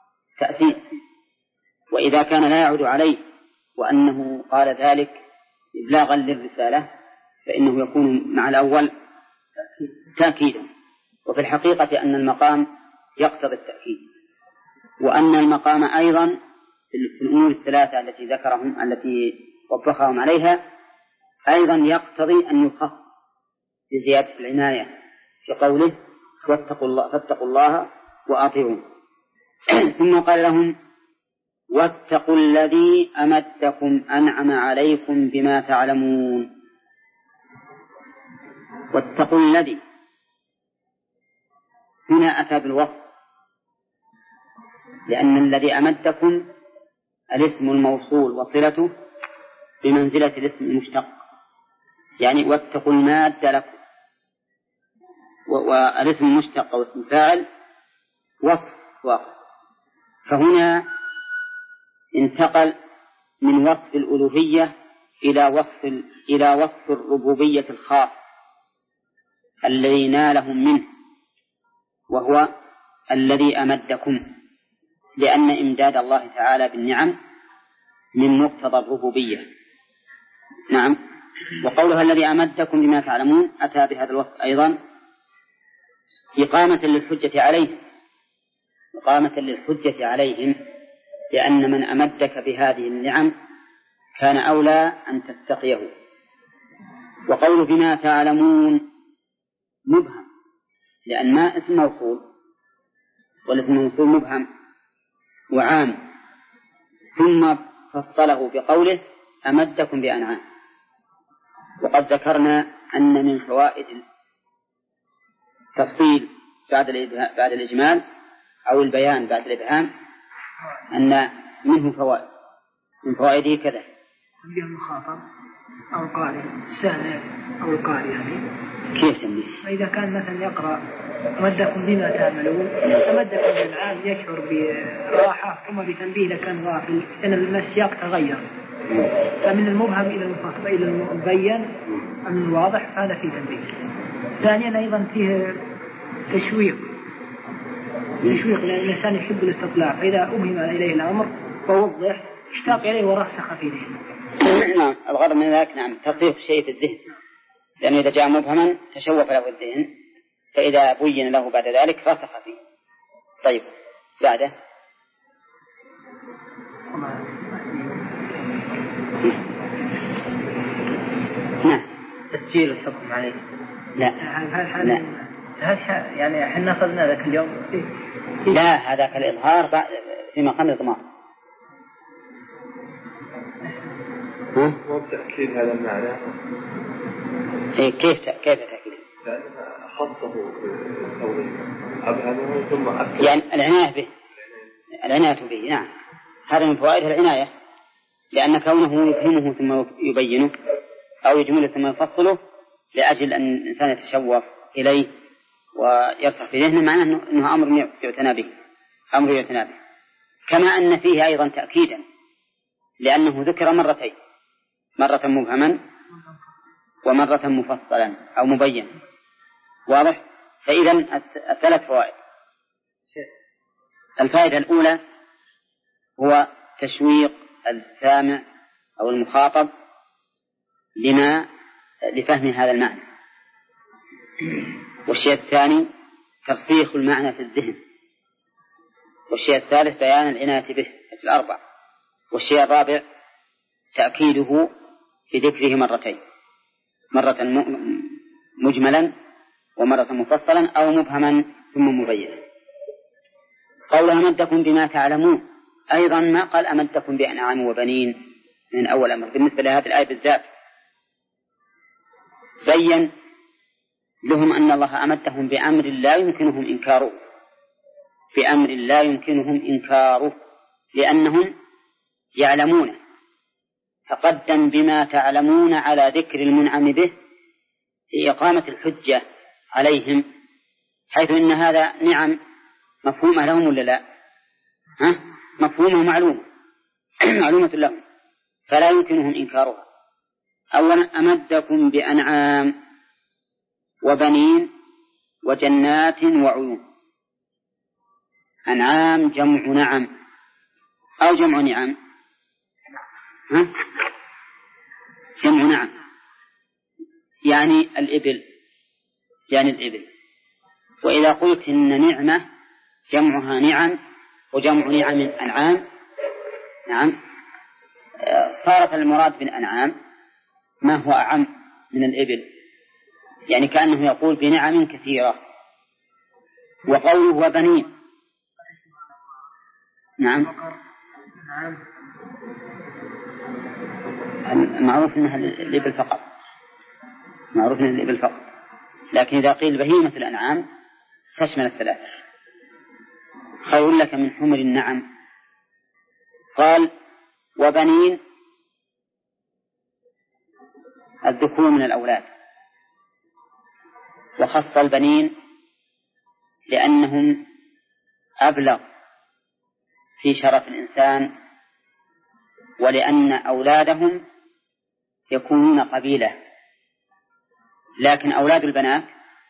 تأسيس، وإذا كان لا يعود عليه وأنه قال ذلك إبلاغا للرسالة فإنه يكون مع الأول تأكيدا. وفي الحقيقة أن المقام يقتضي التأكيد، وأن المقام أيضا في الأمور الثلاثة التي وفقهم عليها أيضا يقتضي أن يخص بزيادة العناية في قوله فاتقوا الله وأطيعون. ثم قال لهم واتقوا الذي أمدكم أنعم عليكم بما تعلمون. واتقوا الذي هنا أتى بالوصف، لأن الذي أمدكم الاسم الموصول وصلته بمنزلة الاسم المشتق، يعني واتقوا المادة لكم، والاسم المشتق واسم فاعل وصف واقع. فهنا انتقل من وصف الألوهية إلى وصف الربوبية الخاص الذي نالهم منه، وهو الذي أمدكم، لأن إمداد الله تعالى بالنعم من مقتضى الربوبية. نعم. وقولها الذي أمدكم بما تعلمون أتى بهذا الوصف أيضا إقامة للحجة عليهم، لأن من أمدك بهذه النعم كان أولى أن تتقيه. وقول بما تعلمون مبهم، لأن ما اسم موصول، والاسم الموصول مبهم وعام، ثم فصله بقوله أمدكم بأنعام. وقد ذكرنا أن من فوائد التفصيل بعد الإجمال أو البيان بعد الإبهام أن منه فوائد، من فوائده كذا: تنبيه المخاطب أو القارئ، السامع أو القارئ. يعني كيف تنبيه؟ فإذا كان مثلا يقرأ أمدكم بما تعملون، أمدكم بالعام يشعر براحة، ثم بتنبيه إذا كان غافل لأن السياق تغير، فمن المبهم إلى المفصل إلى المبين من الواضح، فهذا فيه تنبيه. ثانيا أيضا فيه تشويق، لأن الإنسان يحب الاستطلاع، فإذا أبهم إليه الأمر ووضح اشتاق إليه ورسخ في ذهنه. نعم، الغرض من ذلك نعم تطبيق شيء في الذهن، لأنه إذا جاء مبهما تشوف له الذهن، فإذا بين له بعد ذلك رسخ فيه. طيب بعده نعم تسجيل الحكم عليه. لا يعني احنا أخذنا ذاك اليوم لا، هذاك الإظهار في مقام الإضمار. هو تأكيد هذا المعنى. كيف تأكيد؟ خصه بقوله أبهمه ثم أكد، يعني العناية به. نعم، هذا من فوائد العناية، لأن كونه يفهمه ثم يبينه أو يجمله ثم يفصله لأجل أن الإنسان يتشوف إليه ويرسخ في ذهنه، معناه أنه أمر يعتنى به. كما أن فيه أيضا تأكيدا، لأنه ذكر مرتين، مرة مبهما ومرة مفصلا أو مبين. واضح؟ فإذا الثلاث فوائد. الفائدة الأولى هو تشويق السامع أو المخاطب لفهم هذا المعنى. والشيء الثاني ترسيخ المعنى في الذهن. والشيء الثالث بيان العناية به في الأربع. والشيء الرابع تأكيده بذكره مرتين، مرة مجملا ومرة مفصلا أو مبهما ثم مبينا. قول أمدكم بما تعلمون أيضا ما قال أمدكم بأنعام وبنين من أول أمر. بالنسبة لهذه الآية بالذات بين لهم أن الله أمدهم بأمر لا يمكنهم إنكاره، لأنهم يعلمونه، فقدم بما تعلمون على ذكر المنعم به في إقامة الحجة عليهم، حيث إن هذا نعم مفهومة لهم ولا لا؟ مفهومة معلومة لهم، فلا يمكنهم إنكارها. أولا أمدكم بأنعام وبنين وجنات وعيون. أنعام جمع نعم، أو جمع نعم؟ جمع نعم، يعني الإبل، وإذا قلت إن نعمة جمعها نعم وجمع نعم أنعام، نعم، صارت المراد بالأنعام ما هو أعم من الإبل، يعني كأنه يقول بنعم كثيرة. وقوله وبنين، نعم، معروف أنها الإبل فقط، لكن إذا قيل بهيمة الأنعام تشمل الثلاثة. خير لك من حمر النعم. قال وبنين الذكور من الأولاد، وخص البنين لأنهم أبلغ في شرف الإنسان، ولأن أولادهم يكونون قبيلة، لكن أولاد البنات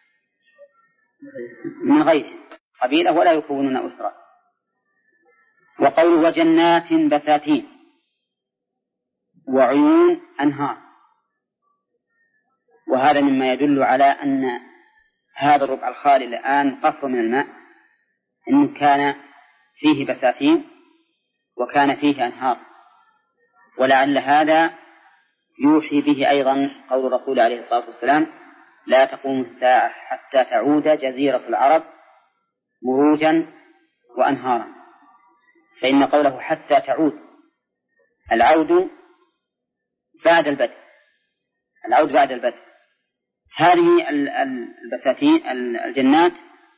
من غير قبيلة ولا يكونون أسرة. وقول وجنات بساتين وعيون أنهار، وهذا مما يدل على أن هذا الربع الخالي الآن قصر من الماء إنه كان فيه بساتين وكان فيه أنهار، ولعل هذا يوحي به أيضا قول الرسول عليه الصلاة والسلام لا تقوم الساعة حتى تعود جزيرة العرب مروجا وأنهارا، فإن قوله حتى تعود العود بعد البدء. هذه البساتين الجنات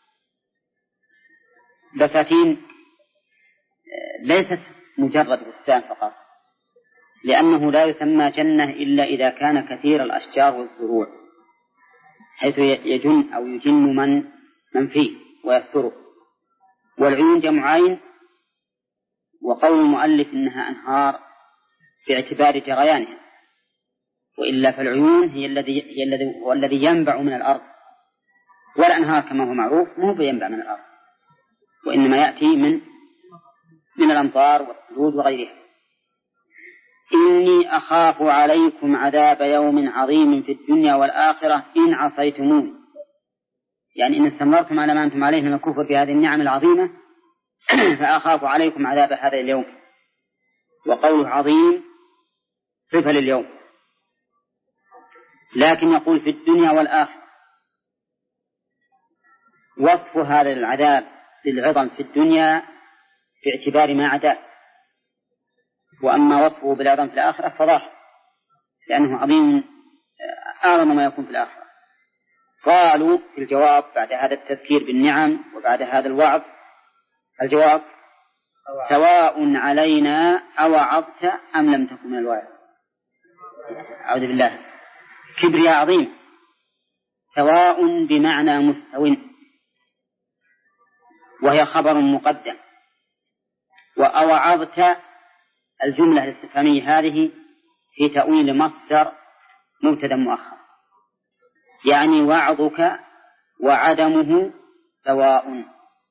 بساتين ليست مجرد بستان فقط، لأنه لا يسمى جنة إلا إذا كان كثير الأشجار والزروع، حيث يجن أو يجن من فيه ويستره. والعيون جمع عين، وقول المؤلف إنها أنهار باعتبار جريانها، وإلا فالعيون هي الذي ينبع من الأرض، والأنهار كما هو معروف مو بينبع من الأرض، وإنما يأتي من الأمطار والثلوج وغيرها. إني أخاف عليكم عذاب يوم عظيم في الدنيا والآخرة إن عصيتموني، يعني إن استمرتم على ما أنتم عليه من الكفر بهذه النعم العظيمة فأخاف عليكم عذاب هذا اليوم. وقوله عظيم صفة لليوم، لكن يقول في الدنيا والآخرة، وصف هذا العذاب للعظم في الدنيا باعتبار ما عداه، وأما وصفه بالعظم في الآخرة فظاهر، لأنه عظيم أعظم ما يكون في الآخرة. قالوا في الجواب بعد هذا التذكير بالنعم وبعد هذا الوعظ، الجواب سواء علينا أوعظت أم لم تكن من الواعظ. أعوذ بالله، كبرياء عظيم، سواء بمعنى مستو، وهي خبر مقدم، وأوعظت الجملة الاستفهامية هذه في تأويل مصدر مبتدأ مؤخر، يعني وعظك وعدمه سواء.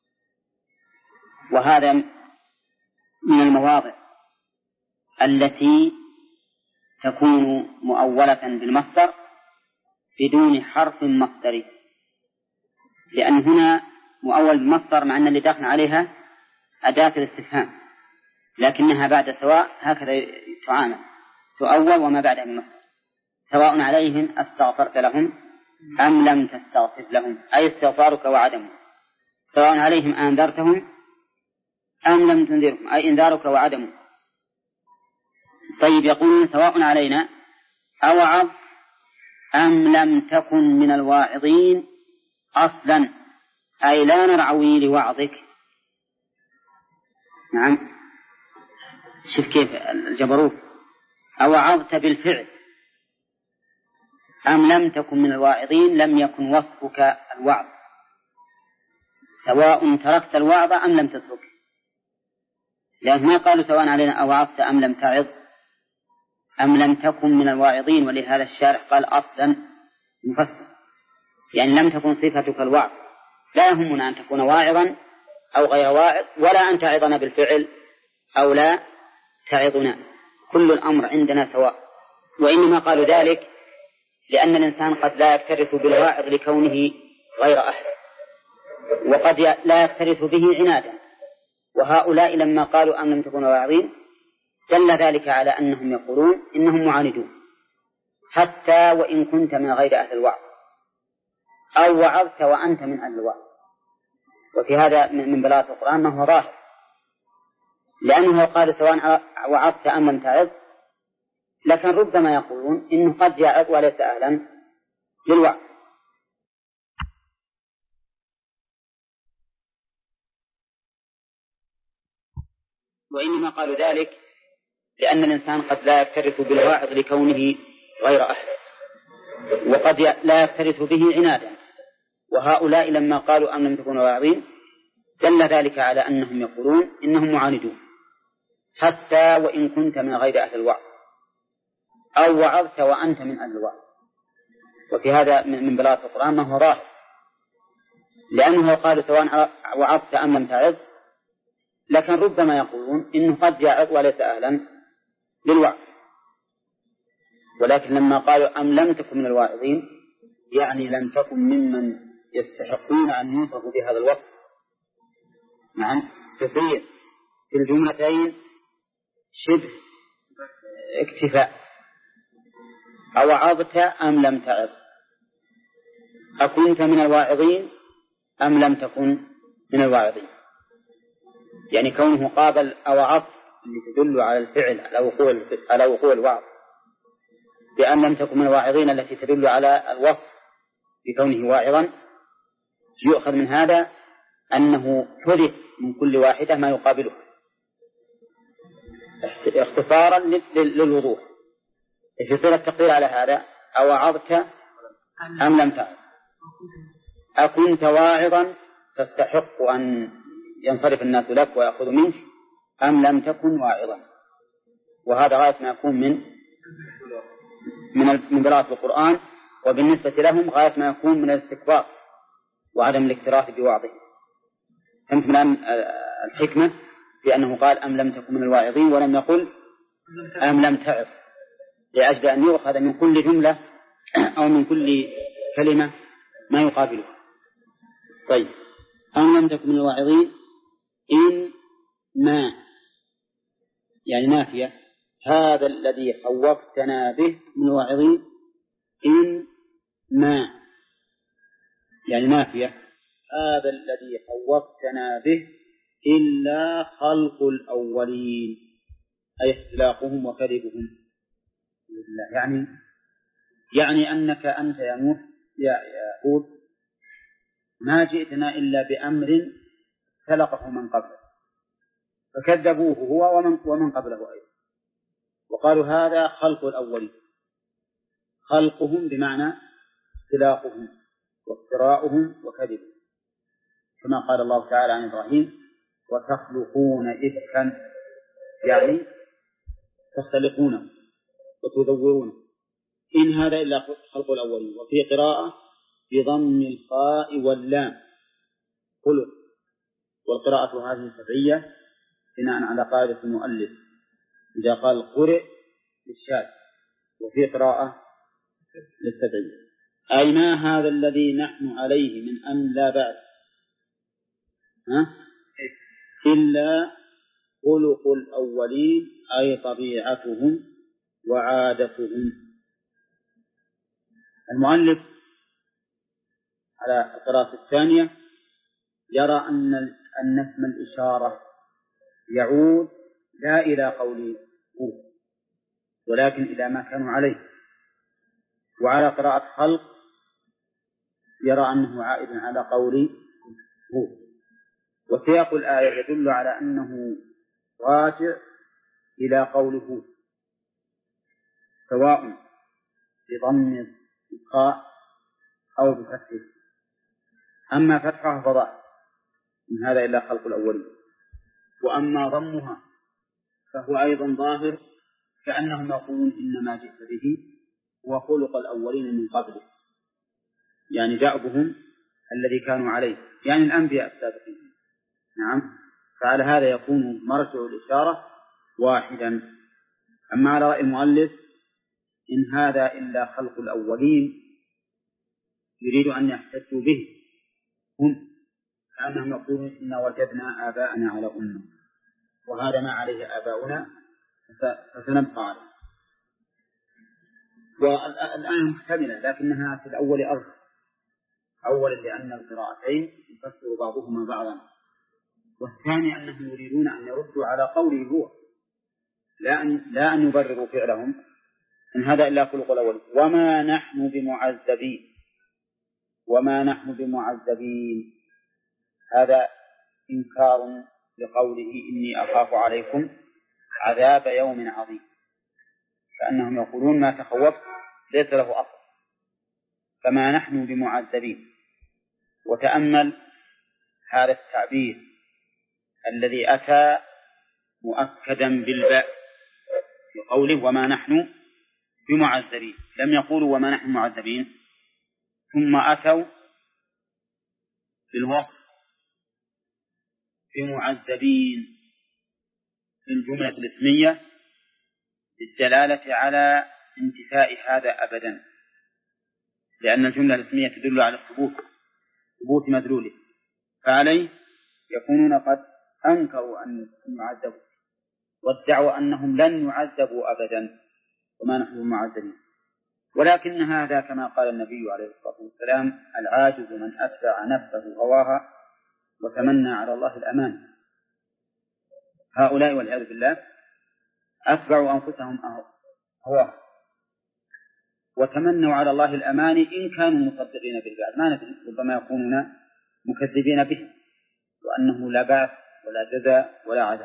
وهذا من المواضع التي تكون مؤولة بالمصدر بدون حرف مصدري، لأن هنا مؤول بالمصدر مع أن اللي داخل عليها أداة الاستفهام، لكنها بعد سواء هكذا تعامل، تؤول وما بعدها بالمصدر. سواء عليهم استغفرت لهم أم لم تستغفر لهم، أي استغفارك وعدمه. سواء عليهم أنذرتهم أم لم تنذرهم، أي إنذارك وعدمه. طيب، يقولون سواء علينا أوعظ أم لم تكن من الواعظين أصلا، أي لا نرعوي لوعظك. نعم، شوف كيف الجبروت، أوعظت بالفعل أم لم تكن من الواعظين، لم يكن وصفك الوعظ، سواء تركت الوعظ أم لم تتركه، لأن ما قالوا سواء علينا أوعظت أم لم تعظ أم لم تكن من الواعظين، ولهذا الشارح قال أصلا مفسر، يعني لم تكن صفتك الوعظ، لا يهمنا أن تكون واعظا أو غير واعظ، ولا أن تعظنا بالفعل أو لا تعظنا، كل الأمر عندنا سواء. وإنما قالوا ذلك لأن الإنسان قد لا يكترث بالواعظ لكونه غير أهل، وقد لا يكترث به عنادا. وهؤلاء لما قالوا أم لم تكونوا واعظين دل ذلك على أنهم يقولون إنهم معاندون، حتى وإن كنت من غير أهل الوعظ أو وعظت وأنت من أهل الوعظ. وفي هذا من بلاغة القرآن ما هو ظاهر، لأنه قال سواء وعظت أم لم تعظ، لكن ربما يقولون إنه قد يعظ وليس أهلا للوعظ. وإنما قالوا ذلك لأن الإنسان قد لا يكترث بالواعظ لكونه غير أهل، وقد لا يكترث به عنادا. وهؤلاء لما قالوا أم لم تكونوا واعظين دل ذلك على أنهم يقولون إنهم معاندون، حتى وإن كنت من غير أهل الوعظ أو وعظت وأنت من أهل الوعظ. وفي هذا من بلاغة القرآن ما هو ظاهر، لأنه قال سواء وعظت أم لم تعظ، لكن ربما يقولون إنه قد يعظ وليس أهلا للوعظ. ولكن لما قالوا أم لم تكن من الواعظين يعني لم تكن ممن يستحقون أن يوصفوا بهذا الوصف. نعم، تصير في الجملتين شبه اكتفاء. أوعظت أم لم تعظ، أكنت من الواعظين أم لم تكن من الواعظين. يعني كونه قابل أوعظت اللي تدل على الفعل على وقوع الوعظ، بأن لم تكن من الواعظين التي تدل على الوصف بكونه واعظا، يؤخذ من هذا أنه حذف من كل واحدة ما يقابله اختصارا للوضوح. في صيغة التقدير على هذا أوعظت أم لم تعظ، أكنت واعظا تستحق أن ينصرف الناس لك ويأخذوا منك أم لم تكن واعظا. وهذا غاية ما يكون من قراءة القرآن، وبالنسبة لهم غاية ما يكون من الاستكبار وعدم الاكتراث بوعظه. فهمت من الحكمة في أنه قال أم لم تكن من الواعظين ولم يقل أم لم تعظ، لأجل أن يؤخذ من كل جملة أو من كل كلمة ما يقابلها. طيب، أم لم تكن من الواعظين إن ما يعني نافية، هذا الذي خوفتنا به من الواعظين إن ما يعني نافية، هذا الذي خوفتنا به إلا خلق الأولين، أي اختلاقهم وكذبهم. يعني أنك أنت يا نوح يا هود ما جئتنا إلا بأمر خلقه من قبله، فكذبوه هو ومن قبله أيضا، وقالوا هذا خلق الأولين. خلقهم بمعنى اختلاقهم وافتراؤهم وكذبهم، كما قال الله تعالى عن إبراهيم وتخلقون إفكا، يعني تختلقونه وتدورونه. إن هذا إلا خلق الأولين. وفي قراءة بضم الخاء واللام خلق، والقراءة هذه سبعية بناء على قاعدة المؤلف إذا قال قرئ للشاذ، وفي قراءة للسبعية، أي ما هذا الذي نحن عليه من أن لا بعد إلا خلق الأولين، أي طبيعتهم وعادتهم. المؤلف على القراءة الثانية يرى أن اسم الإشارة يعود لا إلى قوله ولكن إلى ما كانوا عليه. وعلى قراءة خلق يرى أنه عائد على قوله هو. وسياق الآية يدل على أنه راجع إلى قوله سواء بضم الخاء أو بفتحه، أما فتحها فظاهر من هذا إلا خلق الأولين، وأما ضمها فهو أيضا ظاهر، كأنهم يقولون إنما جئت به هو خلق الأولين من قبله، يعني دأبهم الذي كانوا عليه، يعني الأنبياء السابقين. نعم، فعلى هذا يكون مرجع الإشارة واحدا. أما على رأي المؤلف إن هذا إلا خلق الأولين يريد أن يحتجوا به هم كأنهم يقولون إن وجدنا آباءنا على أمة وهذا ما عليه آباؤنا فسنبقى عليه. والآن محتملة لكنها في الأول أرجح، أولا لأن القراءتين يفسر بعضهما بعضا، والثاني أنهم يريدون أن يردوا على قوله هو لا أن يبرروا فعلهم إن هذا إلا خلق الأول. وما نحن بمعذبين هذا إنكار لقوله إني أخاف عليكم عذاب يوم عظيم، فأنهم يقولون ما تخوف ليس له أصل، فما نحن بمعذبين. وتأمل هذا التعبير الذي أتى مؤكدا بالباء في قوله وما نحن بمعذبين، لم يقولوا وما نحن معذبين ثم أتوا بالوصف بمعذبين في الجملة الاسمية للدلالة على انتفاء هذا أبدا، لأن الجملة الاسمية تدل على ثبوت مدلوله، فعليه يكونون قد أنكروا أن يعذبوا وادعوا أنهم لن يعذبوا أبدا وما نحن معذبين. ولكن هذا كما قال النبي عليه الصلاة والسلام العاجز من أتبع نفسه هواها وتمنى على الله الأمان. هؤلاء والعياذ بالله أتبعوا أنفسهم هواها وتمنوا على الله الأمان إن كانوا مصدقين بالبعث، ما ندري ربما يكونون مكذبين به وأنه لا بعث ولا جزاء ولا عذاب،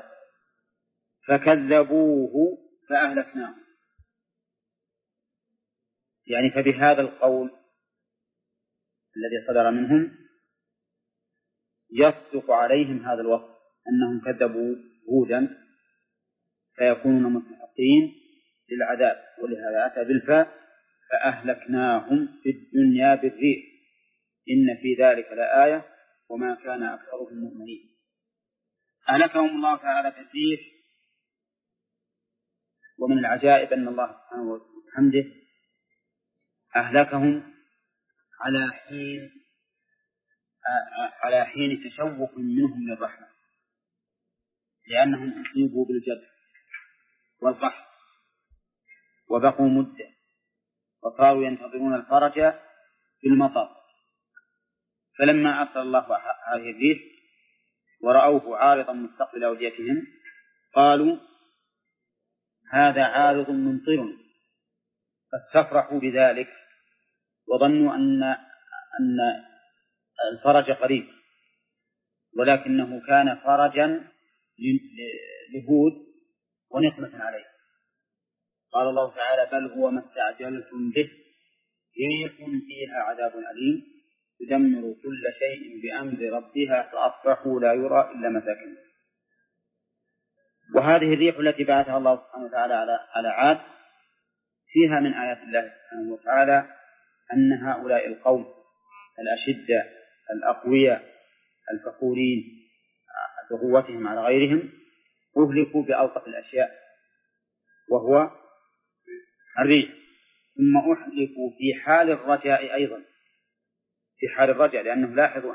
فكذبوه فأهلكناه. يعني فبهذا القول الذي صدر منهم يصدق عليهم هذا الوصف أنهم كذبوا هودا فيكونون مستحقين للعذاب، ولهذا أتى بالفاء فأهلكناهم في الدنيا بالريح إن في ذلك لآية وما كان أكثرهم مؤمنين. أهلكهم الله تعالى في الريح. ومن العجائب أن الله سبحانه وبحمده أهلكهم على حين تشوق منهم للرحمة، لأنهم أصيبوا بالجد والقحط وبقوا مدة وصاروا ينتظرون الفرج في المطر، فلما أرسل الله هذه الريح ورأوه عارضا مستقبل أوديتهم قالوا هذا عارض ممطرنا، فاستفرحوا بذلك وظنوا أن الفرج قريب، ولكنه كان فرجا لهود ونقمة عليه. قال الله تعالى بل هو ما استعجلتم به ريح فيها عذاب أليم تدمر كل شيء بأمر ربها فأصبحوا لا يرى إلا مساكنهم. وهذه الريح التي بعثها الله سبحانه وتعالى على عاد فيها من آيات الله سبحانه وتعالى أن هؤلاء القوم الأشدة الأقوياء الفخورين بقوتهم على غيرهم أهلكوا بألطف الأشياء وهو الريح، ثم أهلكوا في حال الرجاء أيضا، في حال الرجاء، لأنه لاحظوا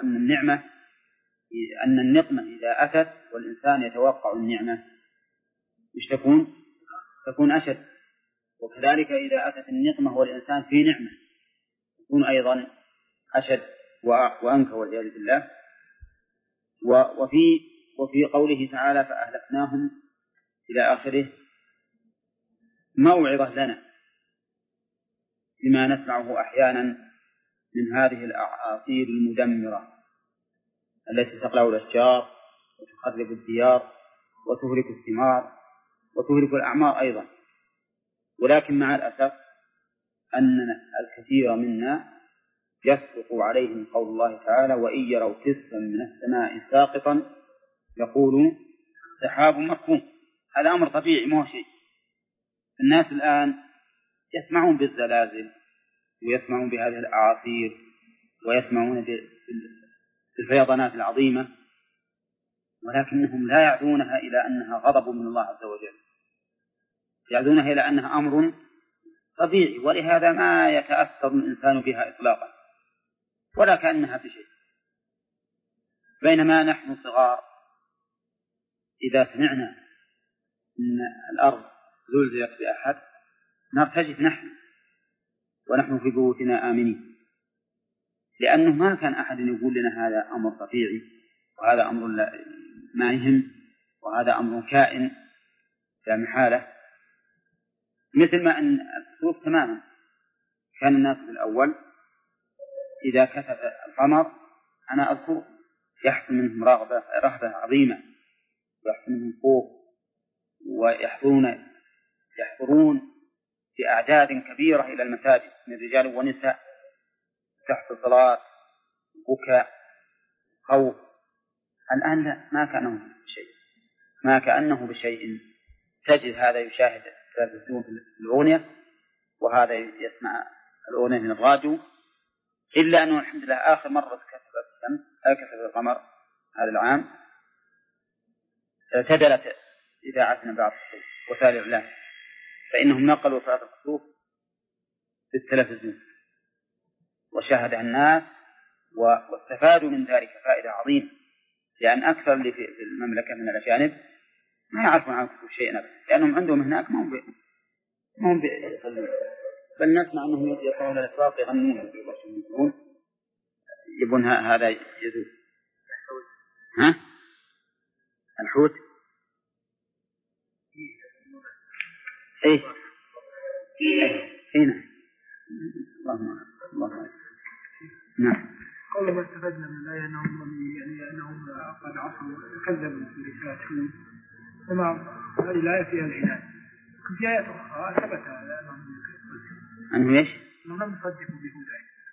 أن النقمة إذا أتت والإنسان يتوقع النعمة مش تكون أشد، وكذلك إذا أتت النقمة والإنسان في نعمة تكون أيضا أشد وأنكى والعياذ بالله. وفي قوله تعالى فأهلكناهم إلى آخره موعظة لنا لما نسمعه أحيانا من هذه الأعاصير المدمرة التي تقلع الأشجار وتخرب الديار وتهلك الثمار وتهلك الأعمار أيضا. ولكن مع الأسف أن الكثير منا يصدق عليهم قول الله تعالى وإن يروا كسفا من السماء ساقطا يقولوا سحاب مركوم. هذا أمر طبيعي ما هو شيء. الناس الآن يسمعون بالزلازل ويسمعون بهذه الأعاصير ويسمعون بالفيضانات العظيمة، ولكنهم لا يعدونها إلى أنها غضب من الله عز وجل، يعدونها إلى أنها أمر طبيعي، ولهذا ما يتأثر الإنسان بها إطلاقا ولا كأنها بشيء. بينما نحن صغار إذا سمعنا أن الأرض زلزلت بأحد نرتجف نحن ونحن في بيوتنا آمنين، لأنه ما كان أحد يقول لنا هذا أمر طبيعي وهذا أمر ما يهم وهذا أمر كائن لا محالة. مثل ما أن الكسوف تماما كان الناس في الأول إذا كسف القمر أنا أذكر يحصل منهم رهبة عظيمة ويحصل منهم خوف ويحضرون بأعداد كبيرة إلى المساجد من رجال ونساء تحت صلاة بكاء خوف. الآن لا، ما كأنه بشيء تجد هذا يشاهد التلفزيون في الأغنية وهذا يسمع الأغنية من الراديو، إلا أنه الحمد لله آخر مرة كسف القمر هذا العام اعتدلت إذاعتنا بعض وسائل الإعلام، فإنهم نقلوا صلاة الكسوف في التلفزيون وشاهدها الناس واستفادوا من ذلك فائدة عظيمة، لأن أكثر اللي في المملكة من الأجانب ما يعرفون عن الكسوف شيئا أبدا، لأنهم عندهم هناك ما هم بل نسمع أنهم يقرؤون الأسواق يغنون يبون هذا يزول. ها؟ الحوت؟ إيه هنا الله نعم. قول ما استفدنا من الآية أنهم قد عصوا كذبوا في رسالة هود. تمام، هذه الآية فيها العناد. في آيات أخرى ثبت أنه إيش؟ أنهم لم يصدقوا بهود.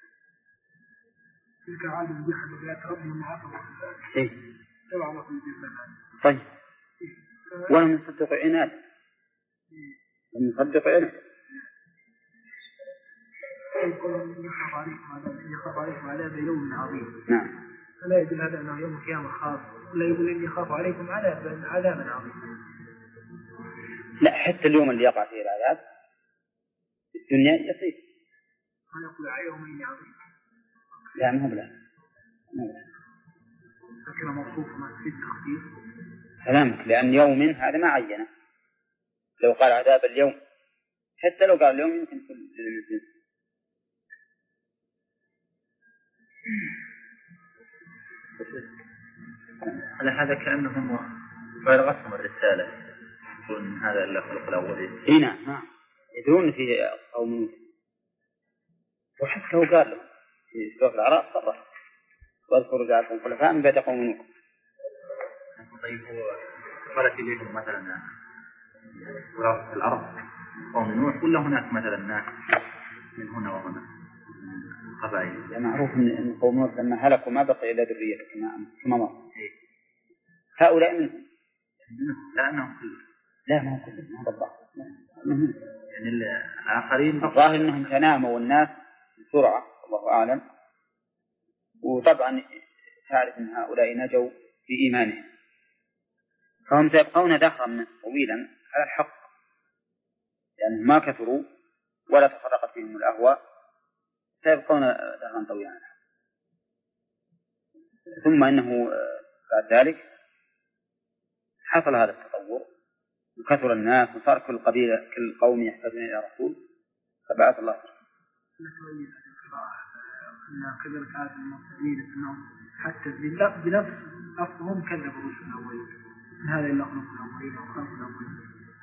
تلك عاد بخل بآيات ربهم عصوا. إيه. تبع الله في الجنة. طيب. ولم يصدقوا عناد. لم يصدقوا عناد. يخاف عليكم عذاب يوم عظيم. نعم. فلا يدل هذا أنه يوم القيامة خاص، ولا يقول إني يخاف عليكم عذابا عظيما. لا، حتى اليوم اللي يقع فيه العذاب في الدنيا يصير. ما يقول يومين عظيم. لا ما هو بلا. لكن موصوف ما في التخفيف. كلامك، لأن يوم هذا ما عينه. لو قال عذاب اليوم، حتى لو قال اليوم يمكن كل الجنس. على هذا كأنهم بلغتهم الرسالة يقولون هذا إلا خلق الأولين. هنا نعم يدرون في قوم نوح، وحتى لو قال له في سورة الأعراف صرح واذكروا جعلكم خلفاء من بعد قوم نوح. طيب قالت إليهم مثلا وراثة الأرض قوم نوح ولا هناك مثلا ناس من هنا وهنا قبائل؟ معروف أن قوم نوح لما هلكوا ما بقي إلا ذرية كما مر. هؤلاء منهم لأنهم لا ما هو كلهم ما بالضبط يعني الآخرين الظاهر أنهم تناموا والناس بسرعة الله أعلم. وطبعا تعرف أن هؤلاء نجوا في إيمانهم، فهم سيبقون دهرا طويلا على الحق، يعني ما كثروا ولا تفرقت فيهم الأهواء، سيبقون دهرا طويلا. ثم إنه بعد ذلك حصل هذا التطور وكثر الناس وصار كل قبيلة كل قوم يحتاجون إلى رسول فبعث الله. أن كذلك هذا المصريين أنهم حتى بنفس أصلهم كذبوا الرسل الأولين، من هذا إلا خلق الأولين وخلق الأولين.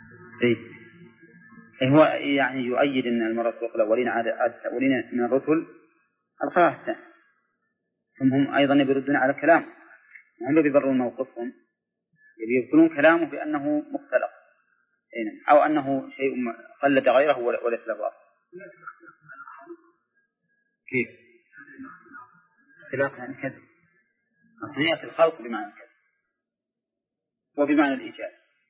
إيه هو يعني يؤيد أن المرسل الأولين عادة الأولين من الرسل الخلاص الثاني، هم أيضا يردون على الكلام، هم يبررون موقفهم، يبطلون كلامه بأنه مختلق أو أنه شيء قلد غيره وليس له أصل. كيف؟ خلاف يعني كذب. أصلية الخلق بمعنى الكذب وبمعنى الإيجاد.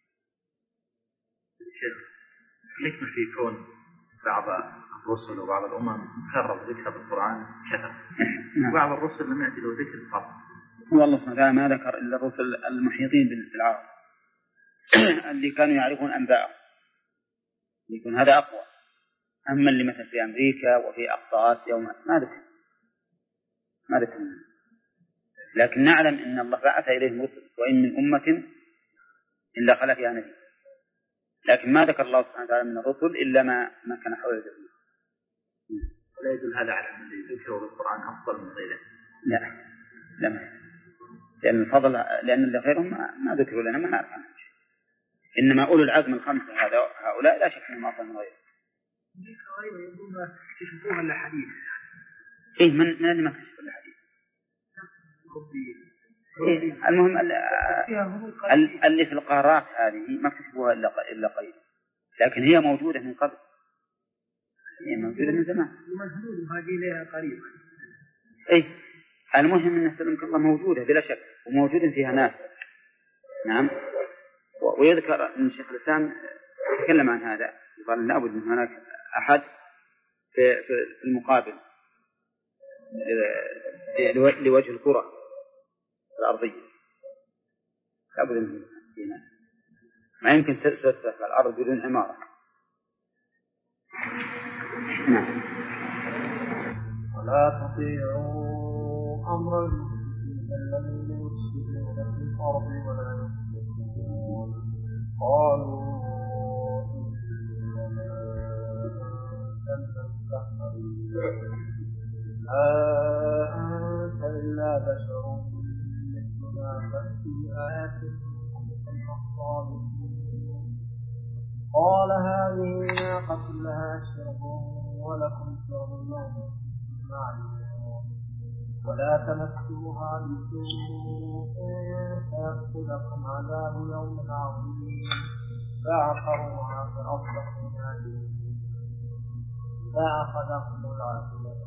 ليش في كون بعض الرسل وبعض الأمم كرر ذكر بالقرآن كثر، وبعض الرسل لم يأتي له ذكر قط، هو الله سبحانه وتعالى ما ذكر إلا الرسل المحيطين بالعرب اللي كانوا يعرفون أنباءهم، يكون هذا أقوى. أما اللي مثل في أمريكا وفي أقصى آسيا ما ذكر، لكن نعلم أن الله بعث إليهم رسل وإن من أمة إلا خلا فيها نبي، لكن ما ذكر الله سبحانه وتعالى من الرسل إلا ما كان حول الجميع. ولا يدل هذا على أن الذي ذكره بالقرآن أفضل من غيره؟ لا، لأن الفضل، لأن اللي غيرهم ما ذكروا لنا ما نعرف عنهم شيء. إنما أولو العزم الخمسة هؤلاء لا شك أنهم أفضل من غيرهم. يقولون ما اكتشفوها إلا حديث. إيه من اللي ما اكتشفوا إلا حديث؟ إيه المهم اللي في القارات هذه ما اكتشفوها إلا قليل، لكن هي موجودة من قبل، هي موجودة من زمان. ومنهود هذه لها قريبا. إيه المهم أن سلمك الله موجودة بلا شك، وموجود فيها ناس. نعم. ويذكر أن شيخ الإسلام تكلم عن هذا، قال لابد من هناك أحد في المقابل لوجه الكرة الأرضية، لابد من هناك، ما يمكن تسلسل الأرض بدون عمارة. نعم. ولا تطيعوا أمر المسلمين الذين يفسدون في الأرض ولا يصلحون. قالوا أنت إلا بشر مثلنا فأتي آياتكم الصالحين. قال هذه ناقة لها شرب ولكم شرب يوم معلوم ولا تمسوها بسوء فيأخذكم عذاب يوم عظيم. فعقروها فأصبحوا نادمين. فأخذهم العذاب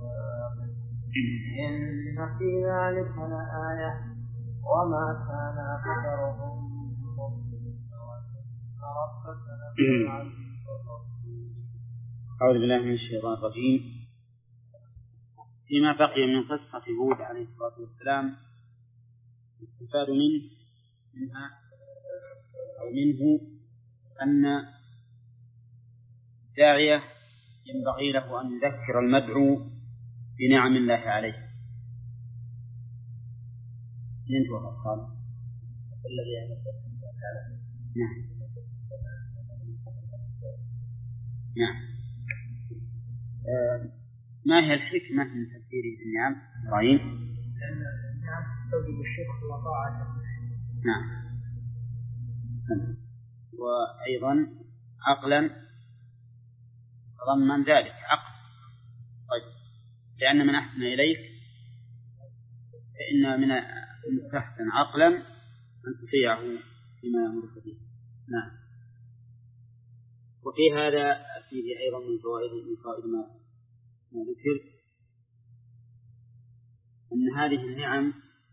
إن في ذلك لآية وما كان أكثرهم مؤمنين وإن ربك لهو العزيز الرحيم. أعوذ بالله من الشيطان الرجيم. فيما بقي من قصة هود عليه الصلاة والسلام يستفاد منه أن الداعية ينبغي له أن يذكر المدعو بنعم الله عليه. ننتهي الأطفال نعم. ما هي الحكمة من تفسير النعم إبراهيم؟ لأن النعم تستوجب الشكر وطاعة. نعم. وأيضا عقلا ضمن ذلك عقل. طيب لأن من أحسن إليك فإن من المستحسن عقلا أن تطيعه فيما يأمرك به. نعم. وفي هذا فيه أيضا من فوائد ما ذكر أن هذه النعم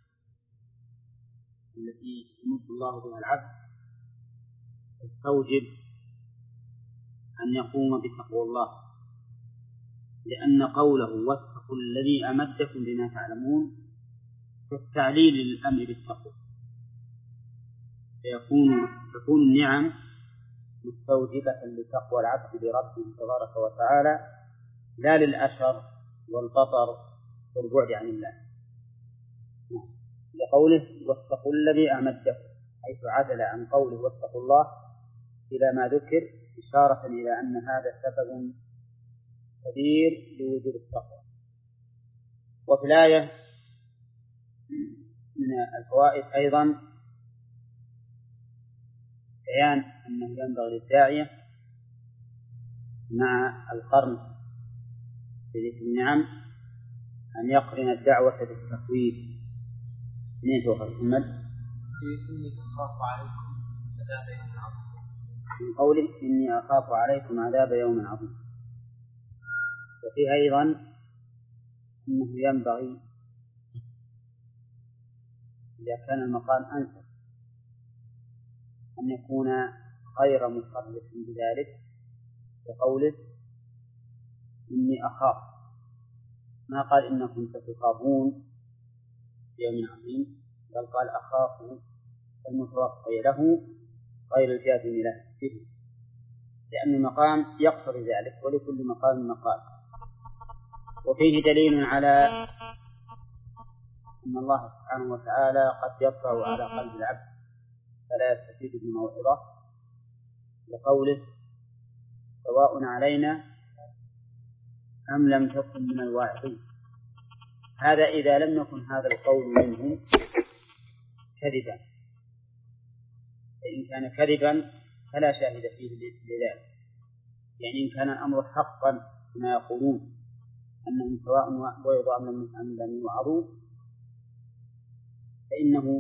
التي يمد الله بها العبد تستوجب أن يقوم بتقوى الله، لأن قوله واتقوا الذي أمدكم بما تعلمون كالتعليل للأمر بالتقوى، تكون النعم مستوجبة لتقوى العبد بربه تبارك وتعالى لا للأشر والبطر والبعد عن الله. لقوله واتقوا الذي أمدكم، حيث عدل عن قوله واتقوا الله إلى ما ذكر إشارة إلى أن هذا سبب كبير لوجود التقوى. وفي الآية من الفوائد أيضا بيان أنه ينبغي للداعية مع القرن في ذكر النعم أن يقرن الدعوة بالتخويف. من توقف محمد؟ من قوله إني أخاف عليكم عذاب يوم عظيم. وفيه أيضا أنه ينبغي إذا كان المقام أنسب أن يكون غير مصرح بذلك، بقوله إني أخاف، ما قال إنكم ستخافون يوم عظيم، بل قال أخاف المتوقي له غير الجازم له به، لأن المقام يقتضي ذلك، ولكل مقام مقال. وفيه دليل على أن الله سبحانه وتعالى قد يطلع على قلب العبد فلا يستفيد بموعظة، لقوله سواء علينا أم لم تكن من الواعظين. هذا إذا لم يكن هذا القول منهم كذبا، فإن كان كذبا فلا شاهد فيه لذلك. يعني إن كان الأمر حقا كما يقولون أنهم سواء وعظوا أم لم يوعظوا، فإنه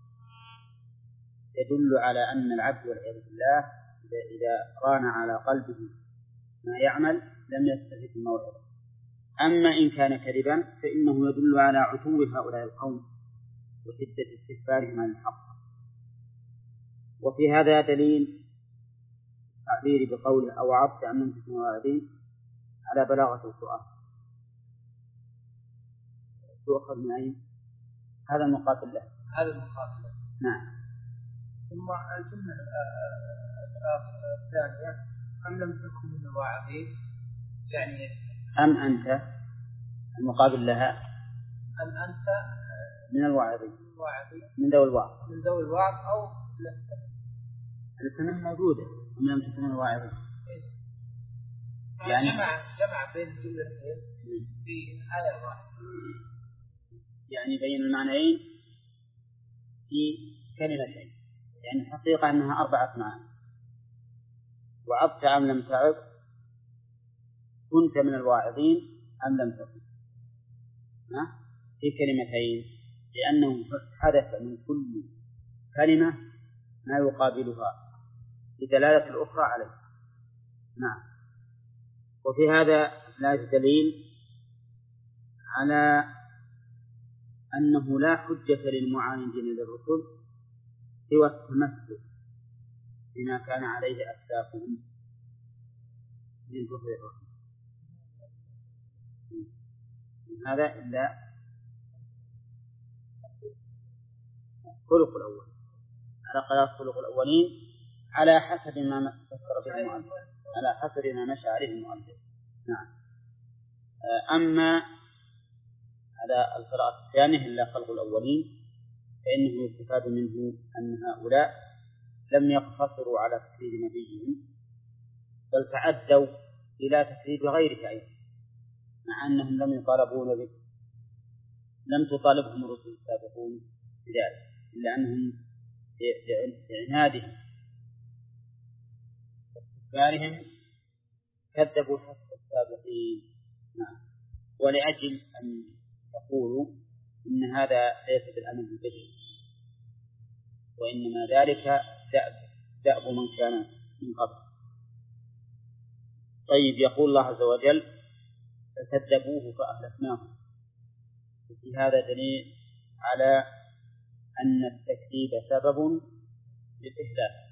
يدل على أن العبد والعياذ بالله إذا ران على قلبه ما يعمل لم يستفد الموعظة. أما إن كان كذبا فإنه يدل على عتو هؤلاء القوم وشدة استكبارهم عن الحق. وفي هذا دليل تعبير بقوله أو عبت أم لم تكن واعظين على بلاغة القرآن. تؤخذ من أين؟ هذا المقابل له. هذا المقابل له. نعم. ثم الجملة الثانية أم لم تكن من الواعظين، يعني أم أنت المقابل لها أم أنت من الواعظين، من ذوي الوعظ، من ذوي الوعظ أو لست السنة موجودة أم لم تكن من الواعظين. يعني جمع بين الجملتين في آية واحدة، يعني بين المعنيين في كلمتين، يعني الحقيقة أنها 4 معاني. وعظت أم لم تعظ، كنت من الواعظين أم لم تكن، في كلمتين، لأنه حدث من كل كلمة ما يقابلها بدلالة الأخرى عليه. نعم. وفي هذا لا دليل على أنه لا حجة للمعاندين للرسل سوى التمسك بما كان عليه أسلافهم من كفر الرسل. هذا إلا خلق الأول على قياس خلق الأولين على حسب ما فسر به المؤلف، على حسب ما مشى عليه المؤلف. نعم. أما على القراءة الثانية إلا خلق الأولين فإنه يستفاد منه أن هؤلاء لم يقتصروا على تكذيب نبيهم، بل تعدوا إلى تكذيب غيره أيضا، مع أنهم لم يطالبون به، لم تطالبهم الرسل السابقون بذلك، إلا أنهم لعنادهم واستكبارهم كذبوا حتى السابقين. نعم. ولأجل أن يقولوا إن هذا ليس بالأمر البشري، وإنما ذلك دأب من كان من قبل. طيب، يقول الله عز وجل فكذبوه فأهلكناهم. وفي هذا دليل على أن التكذيب سبب للإهلاك،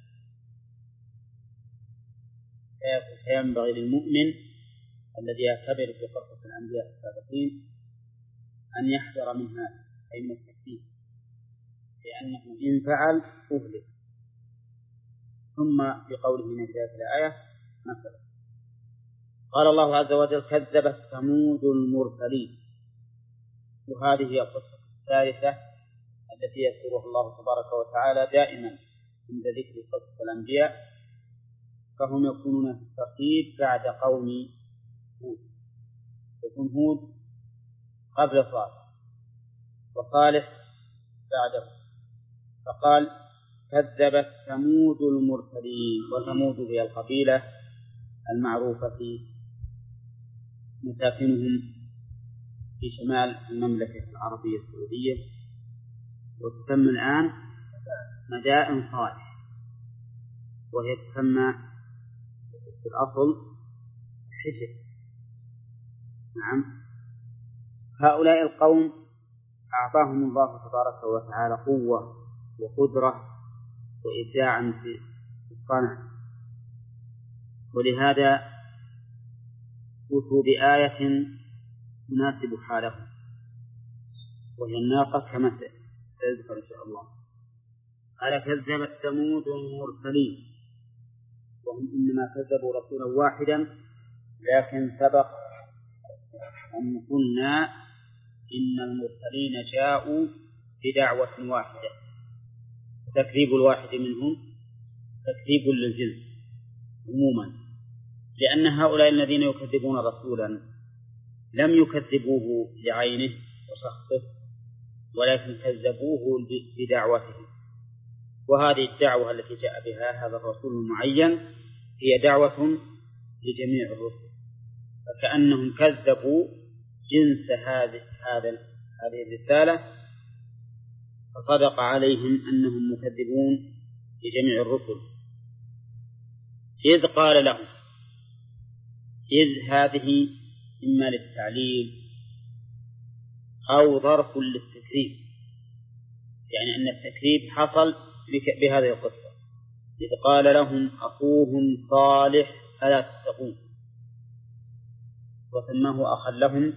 فينبغي للمؤمن الذي يعتبر في قصص الأنبياء السابقين أن يحذر من هذا، أي من التكذيب، لأنه إن فعل أهلك. ثم بقوله من بداية الآية مثلا قال الله عز وجل كذبت ثمود المرسلين. وهذه هي القصة الثالثة التي يذكرها الله تبارك وتعالى دائما عند ذكر قصص الأنبياء، فهم يكونون في الترتيب بعد قوم هود. يكون هود قبل صالح وصالح بعده، فقال كذبت ثمود المرسلين. وثمود هي القبيلة المعروفة في مساكنهم في شمال المملكة العربية السعودية، وتسمى الآن مدائن صالح، وهي تسمى في الأصل حجر. نعم. هؤلاء القوم أعطاهم الله تبارك وتعالى قوة وقدرة وإبداعا في الصنع، ولهذا أتوا بآية تناسب حالهم، وهي الناقة كما سيذكر إن شاء الله. قال كذبت ثمود المرسلين، وهم إنما كذبوا رسولا واحدا، لكن سبق أن قلنا إن المرسلين جاءوا بدعوة واحدة، تكذيب الواحد منهم تكذيب للجنس عموما، لأن هؤلاء الذين يكذبون رسولا لم يكذبوه لعينه وشخصه، ولكن كذبوه بدعوته. وهذه الدعوة التي جاء بها هذا الرسول المعين هي دعوة لجميع الرسل، فكأنهم كذبوا جنس هذه الرسالة، فصدق عليهم أنهم مكذبون لجميع الرسل. إذ قال لهم، إذ هذه إما للتعليل أو ظرف للتكذيب، يعني أن التكذيب حصل بهذه القصة. إذ قال لهم أخوهم صالح ألا تتقون، وسماه أخا لهم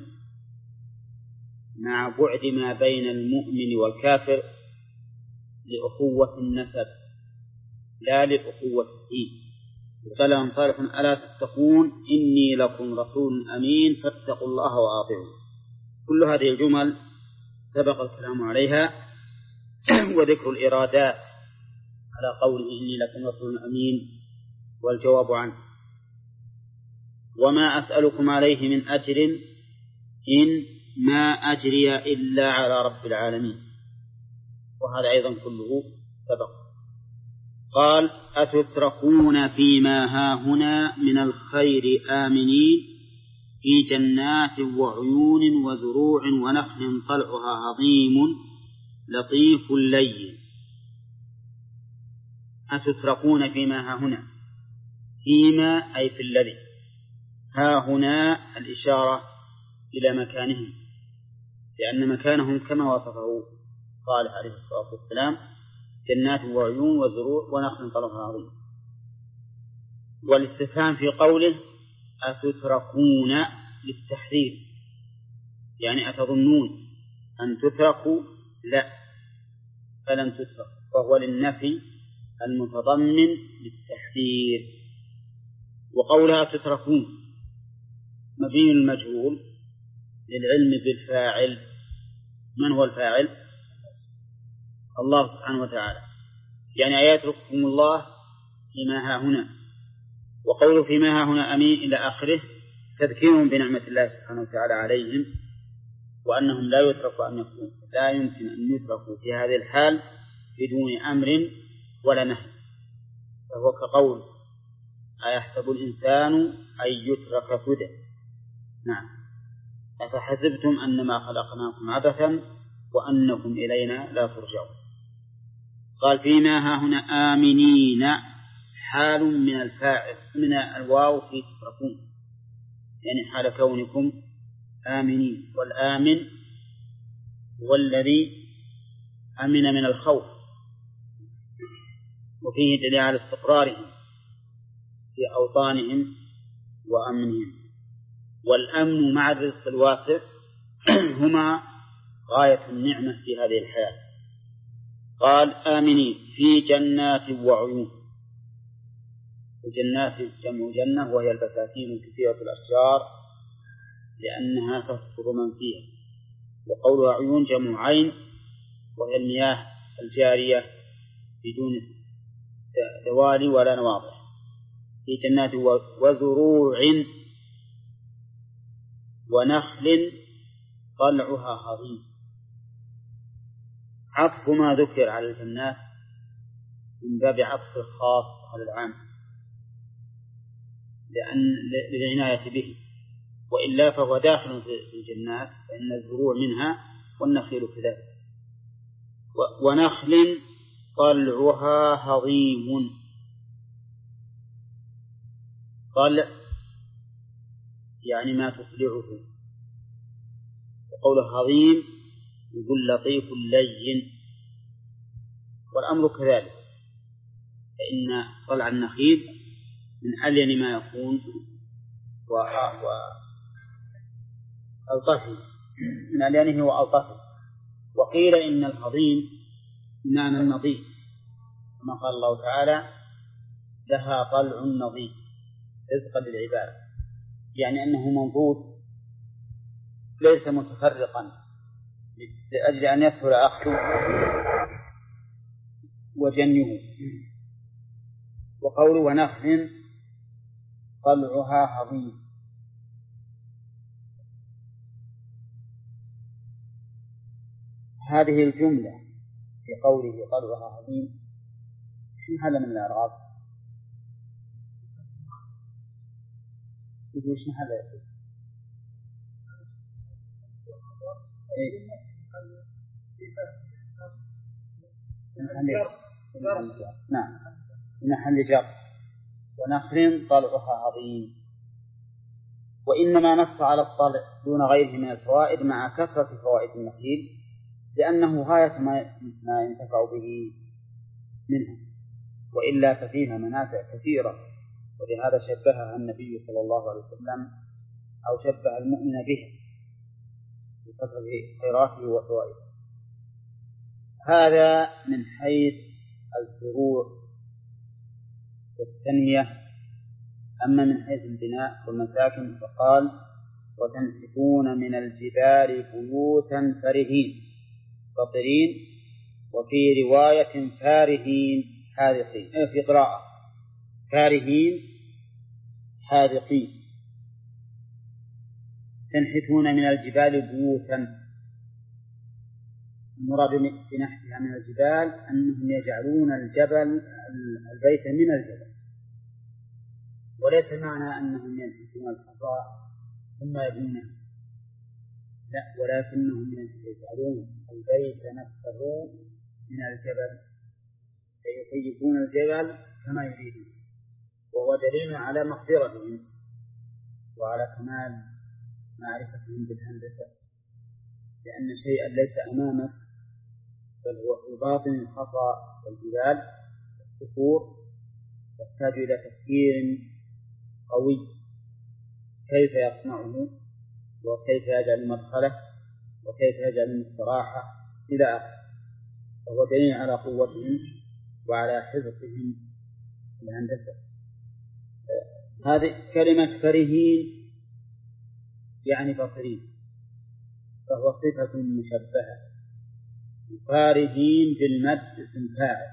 مع بعد ما بين المؤمن والكافر لأخوة النسب لا لأخوة الدين. قال لهم صالح ألا تتقون إني لكم رسول أمين فاتقوا الله وأطيعون. كل هذه الجمل سبق الكلام عليها وذكر الإرادات على قوله إني لكم رسول أمين والجواب عنه. وما أسألكم عليه من أجر إن ما أجري إلا على رب العالمين، وهذا أيضا كله سبق. قال أتتركون فيما هاهنا من الخير آمنين في جنات وعيون وزروع ونخل طلعها هضيم لطيف لين. أتتركون فيما هاهنا، فيما أي في الذي، هاهنا الإشارة إلى مكانهم، لأن مكانهم كما وصفه صالح عليه الصلاة والسلام جنات وعيون وزروع ونخل طلعها هضيم. والاستفهام في قوله أتتركون للتحذير، يعني أتظنون أن تتركوا؟ لا، فلن تترك، فهو للنفي المتضمن للتحذير. وقولها تتركون مبين المجهول للعلم بالفاعل. من هو الفاعل؟ الله سبحانه وتعالى، يعني آياتكم الله فيما ها هنا. وقوله فيما ها هنا أمين إلى آخره تذكيرهم بنعمة الله سبحانه وتعالى عليهم، وأنهم لا يمكن أن يتركوا في هذه الحال بدون أمر ولا نهي. فهو كقول أيحسب الإنسان أن يترك سدى. نعم، أفحسبتم أنما خلقناكم عبثا وأنكم إلينا لا ترجعون. قال فيما ها هنا آمنين حال من الفاعل من الواو في تتركون، يعني حال كونكم آمنين. والآمن هو الذي أمن من الخوف، وفيه دليل على استقرارهم في أوطانهم وأمنهم. والأمن مع الرزق الواسع هما غاية النعمة في هذه الحياة. قال آمنين في جنات وعيون. الجنات جمع جنة، وهي البساتين كثيرة الأشجار لأنها تسقط من فيها. وقولها عيون جمع عين، وهي المياه الجارية بدون دوالي ولا نواضح. في جنات وزروع ونخل طلعها هضيم. عطف ما ذكر على الجنات من باب عطف الخاص على العام للعناية به، وإلا فهو داخل في الجنات، فإن الزروع منها والنخيل كذلك. ونخل طلعها هضيم. طلع يعني ما تطلعه، وقوله هضيم يقول لطيف لين. والأمر كذلك، فإن طلع النخيل من ألين ما يكون وألطفه، من ألينه وألطفه، وقيل إن الهضيم بمعنى النظيف كما قال الله تعالى لها طلع نظيف رزقا للعباد، يعني أنه منضود ليس متفرقا لأجل أن يسهل أخذه وجنيه. وقوله ونخل طلعها هضيم، هذه الجملة في قوله طلعها هضيم شو محل من الإعراب؟ وش محل يا نعم من محل جر. ونخل طلعها هضيم، وإنما نص على الطلع دون غيره من الفوائد مع كثرة فوائد النخيل لأنه غاية ما ينتفع به منها، وإلا ففيها منافع كثيرة، ولهذا شبهها النبي صلى الله عليه وسلم أو شبه المؤمن به بكثرة خيراته وفوائده. هذا من حيث الزروع والتنمية. أما من حيث البناء والمساكن فقال وتنحتون من الجبال بيوتا فرهين فطرين، وفي رواية فارهين حاذقين، في قراءة فارهين حاذقين. تنحتون من الجبال بيوتا، المراد بنحتها من الجبال أنهم يجعلون البيت من الجبل، وليس معنى أنهم ينحتون الحصى ثم يبنونه، لا، ولكنهم يجعلون البيت نفسه من الجبل، فيطيبون الجبل كما يريدون، وهو دليل على مقدرتهم وعلى كمال معرفتهم بالهندسة، لأن شيئا ليس أمامك بل هو في باطن الحصى والجبال والصخور يحتاج إلى تفكير قوي كيف يصنعه وكيف يجعل مدخله وكيف يجعل الاستراحة إلى آخره، وهو دليل على قوتهم وعلى حفظهم الهندسة. هذه كلمة فرهين يعني بصرين، فهو صفة مشبهة. فارهين بالمد اسم فاعل،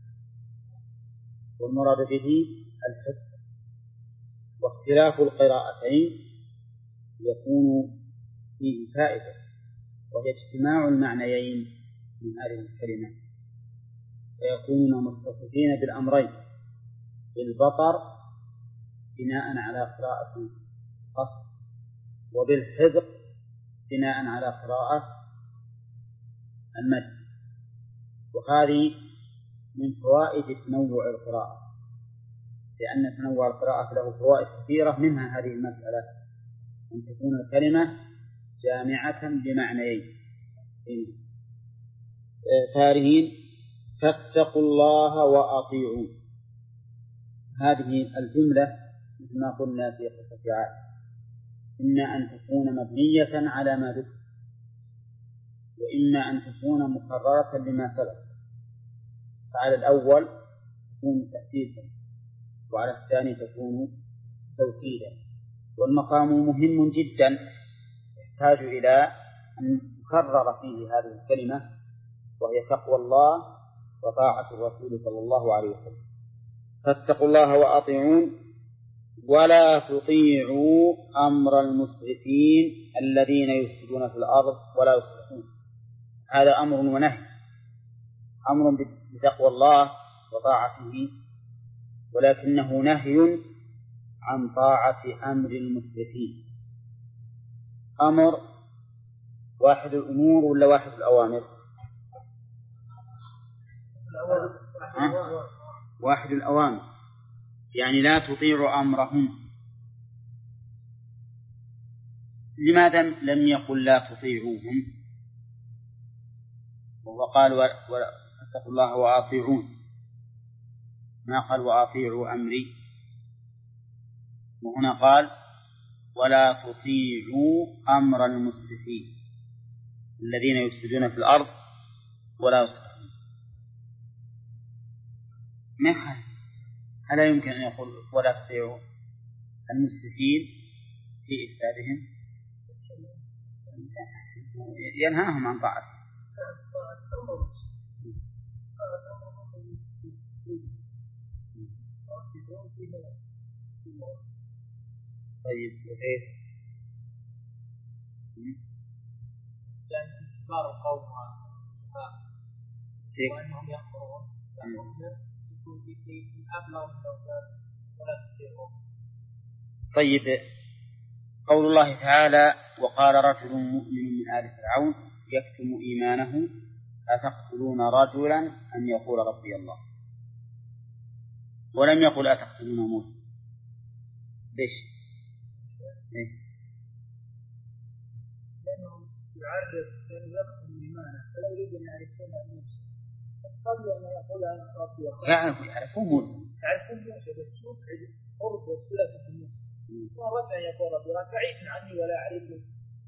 والمراد به الحفظ. واختلاف القراءتين يكون فيه فائدة، وهي اجتماع المعنيين من هذه الكلمة، فيكونون متصفين بالأمرين، بالبطر بناء على قراءة قصر، وبالحذق بناء على قراءة المد. وهذه من فوائد تنوع القراءة، لأن تنوع القراءة له فوائد كثيرة، منها هذه المسألة أن تكون الكلمة جامعة لمعنيين. فارهين فاتقوا الله وأطيعون، هذه الجملة مثل ما قلنا في قصة عاد إما أن تكون مبنية على ما ذكر، وإما أن تكون مكررة لما سبق، فعلى الأول تكون تأسيسا وعلى الثاني تكون توكيدا. والمقام مهم جدا يحتاج إلى أن نكرر فيه هذه الكلمة، وهي تقوى الله وطاعة الرسول صلى الله عليه وسلم. فاتقوا الله وأطيعون ولا تطيعوا أمر المسرفين الذين يفسدون في الأرض ولا يصلحون. هذا أمر ونهي، أمر بتقوى الله وطاعته، ولكنه نهي عن طاعة أمر المسرفين. أمر واحد الأمور ولا واحد الأوامر؟ واحد الأوامر، يعني لا تطيع أمرهم. لماذا لم يقل لا تطيعوهم وهو قال واتقوا الله وأطيعون، ما قال وأطيعوا أمري؟ وهنا قال ولا تطيعوا أمر المسرفين. الذين يفسدون في الأرض ولا يصلحون. ما يخالف، ألا يمكن أن يقول ولا تطيعوا المسرفين في إفسادهم؟ ينهاهم عن طاعته. طيب وكيف؟ يعني كبار القوم وأنهم يخبرون يكون في أبلغ من ولا تطيعوا. طيب قول الله تعالى وقال رجل مؤمن من آل فرعون يكتم إيمانه أتقتلون رجلا أن يقول ربي الله، ولم يقل أتقتلون موسى. ليش؟ لأنه يعرف يكتم إيمانه فلا يريد أن يعرفون موسى، قبل أن يقول أن ربي الله يعرفون موسى بس يبعد قرب وصلة موسى ورد أن يقول ربي الله بعيد عني ولا أعرفه.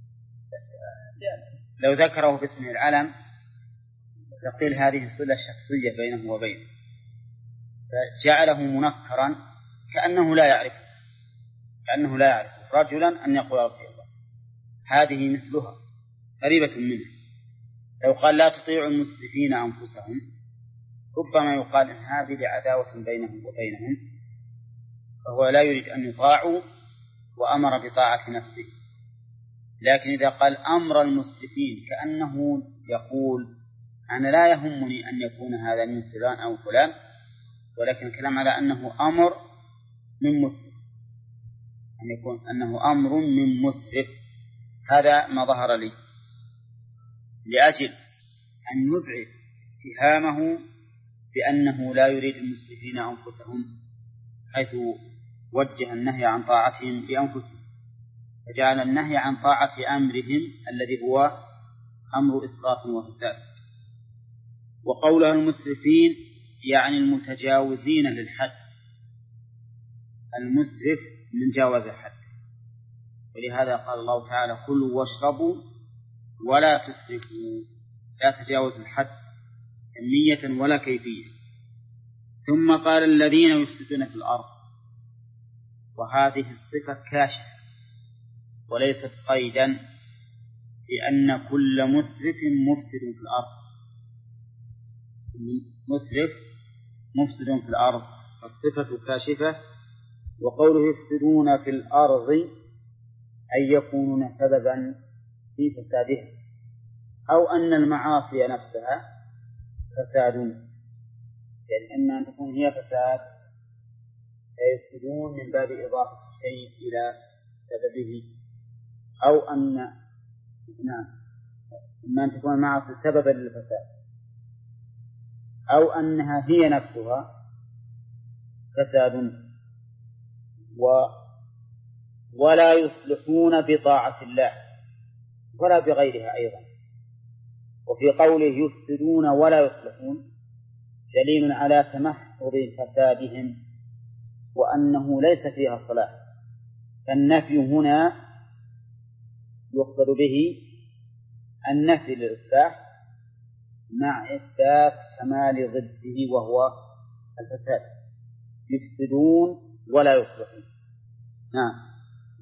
لو ذكره باسم العلم يقول هذه الصلة الشخصية بينه وبينه، فجعله منكرا كأنه لا يعرف رجلا أن يقول ربي الله. هذه مثلها قريبة منه. لو قال لا تطيعوا المسرفين أنفسهم ربما يقال إن هذه لعداوة بينهم وبينهم، فهو لا يريد أن يطاعوا وأمر بطاعة نفسه. لكن إذا قال أمر المسرفين كأنه يقول أنا لا يهمني أن يكون هذا من فلان أو فلان، ولكن الكلام على أنه أمر من مسرف، أن يكون أنه أمر من مسرف. هذا ما ظهر لي لأجل أن يبعد اتهامه بأنه لا يريد المسرفين أنفسهم، حيث وجه النهي عن طاعتهم بأنفسهم، فجعل النهي عن طاعة أمرهم الذي هو أمر إسراف وفساد. وقولها المسرفين يعني المتجاوزين للحد، المسرف من جاوز الحد. ولهذا قال الله تعالى كلوا واشربوا ولا تسرفوا، لا تجاوز الحد كمية ولا كيفية. ثم قال الذين يفسدون في الأرض، وهذه الصفة كاشفة وليست قيدا، لأن كل مسرف مفسد في الأرض، مسرف مفسد في الأرض، فالصفة كاشفة. وقوله يفسدون في الأرض أي يكونون سببا في فسادها، أو أن المعاصي نفسها فساد، يعني إما أن تكون هي فساد فيفسدون من باب إضافة الشيء إلى سببه، أو أن إما أن تكون المعاصي سببا للفساد، أو أنها هي نفسها فساد. ولا يصلحون بطاعة الله ولا بغيرها أيضا. وفي قوله يفسدون ولا يصلحون دليل على تمحض فسادهم وأنه ليس فيها صلاح، فالنفي هنا يقصد به النفي للإصلاح مع إثبات كمال ضده وهو الفساد. يفسدون ولا يصلحون. نعم.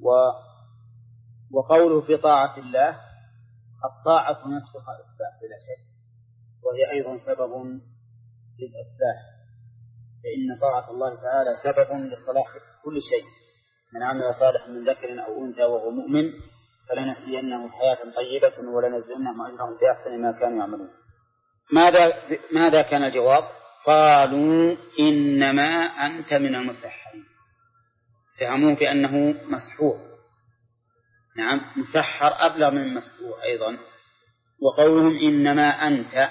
وقوله في طاعة الله، الطاعة نفسها إصلاح بلا شك، وهي أيضا سبب للإصلاح، فإن طاعة الله تعالى سبب لصلاح كل شيء. من عمل صالحا من ذكر أو أنثى وهو مؤمن فلنحيينه حياة طيبة ولنجزينهم أجرهم بأحسن ما كانوا يعملون. ماذا كان الجواب؟ قالوا إنما أنت من المسحرين. فهموه بأنه مسحور. نعم، مسحر أبلغ من مسحور أيضا. وقولهم إنما أنت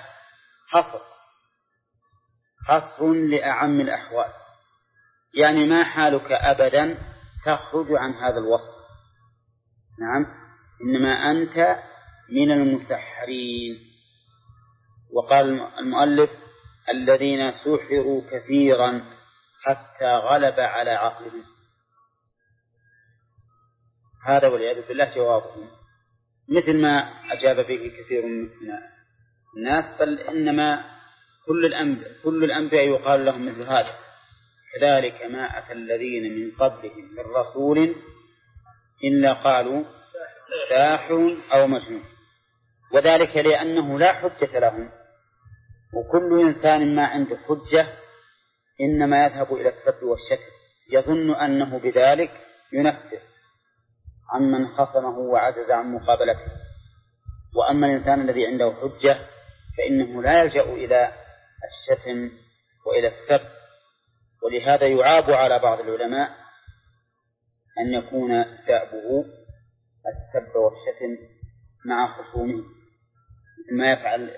حصر لأعم الأحوال، يعني ما حالك أبدا تخرج عن هذا الوصف. نعم، إنما أنت من المسحرين. وقال المؤلف الذين سحروا كثيرا حتى غلب على عقلهم. هذا والعياذ بالله جوابهم. مثل ما أجاب به كثير من الناس، بل إنما كل الأنبياء يقال لهم مثل هذا: كذلك ما أتى الذين من قبلهم من رسول إلا قالوا ساحر أو مجنون، وذلك لأنه لا حجة لهم، وكل إنسان ما عنده حجة إنما يذهب إلى السب والشتم، يظن أنه بذلك ينفذ عمن خصمه وعجز عن مقابلته. وأما الإنسان الذي عنده حجة فإنه لا يلجأ إلى الشتم وإلى السب. ولهذا يعاب على بعض العلماء أن يكون دأبه السب والشتم مع خصومه، ما يفعل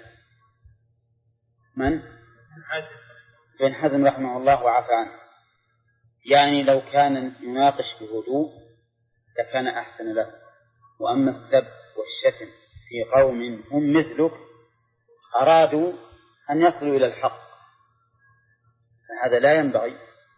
من؟ ابن حزم رحمه الله وعفى عنه. يعني لو كان يناقش بهدوء لكان أحسن له. وأما السب والشتم في قوم هم مثلك أرادوا أن يصلوا إلى الحق، فهذا لا ينبغي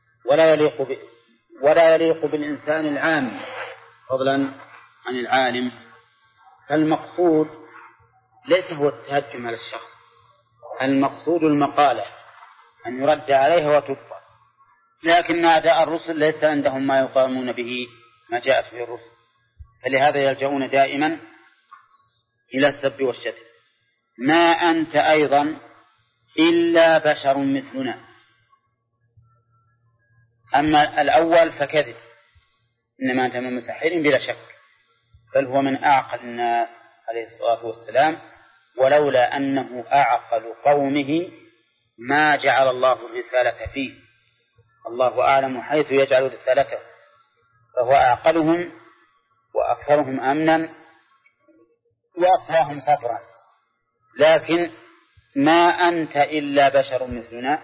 ولا يليق بالإنسان العام فضلا عن العالم. فالمقصود ليس هو التهجم على الشخص، المقصود المقالة أن يرد عليها وتبطل. لكن أعداء الرسل ليس عندهم ما يقامون به ما جاءت به الرسل، فلهذا يلجؤون دائما إلى السب والشتم. ما أنت أيضا إلا بشر مثلنا. أما الأول فكذب، إنما أنت من مسحر بلا شك، بل هو من أعقل الناس عليه الصلاة والسلام، ولولا أنه أعقل قومه ما جعل الله الرسالة فيه. الله أعلم حيث يجعل رسالته، فهو أعقلهم وأكثرهم أمنا وأكثرهم صبرا. لكن ما أنت إلا بشر مثلنا،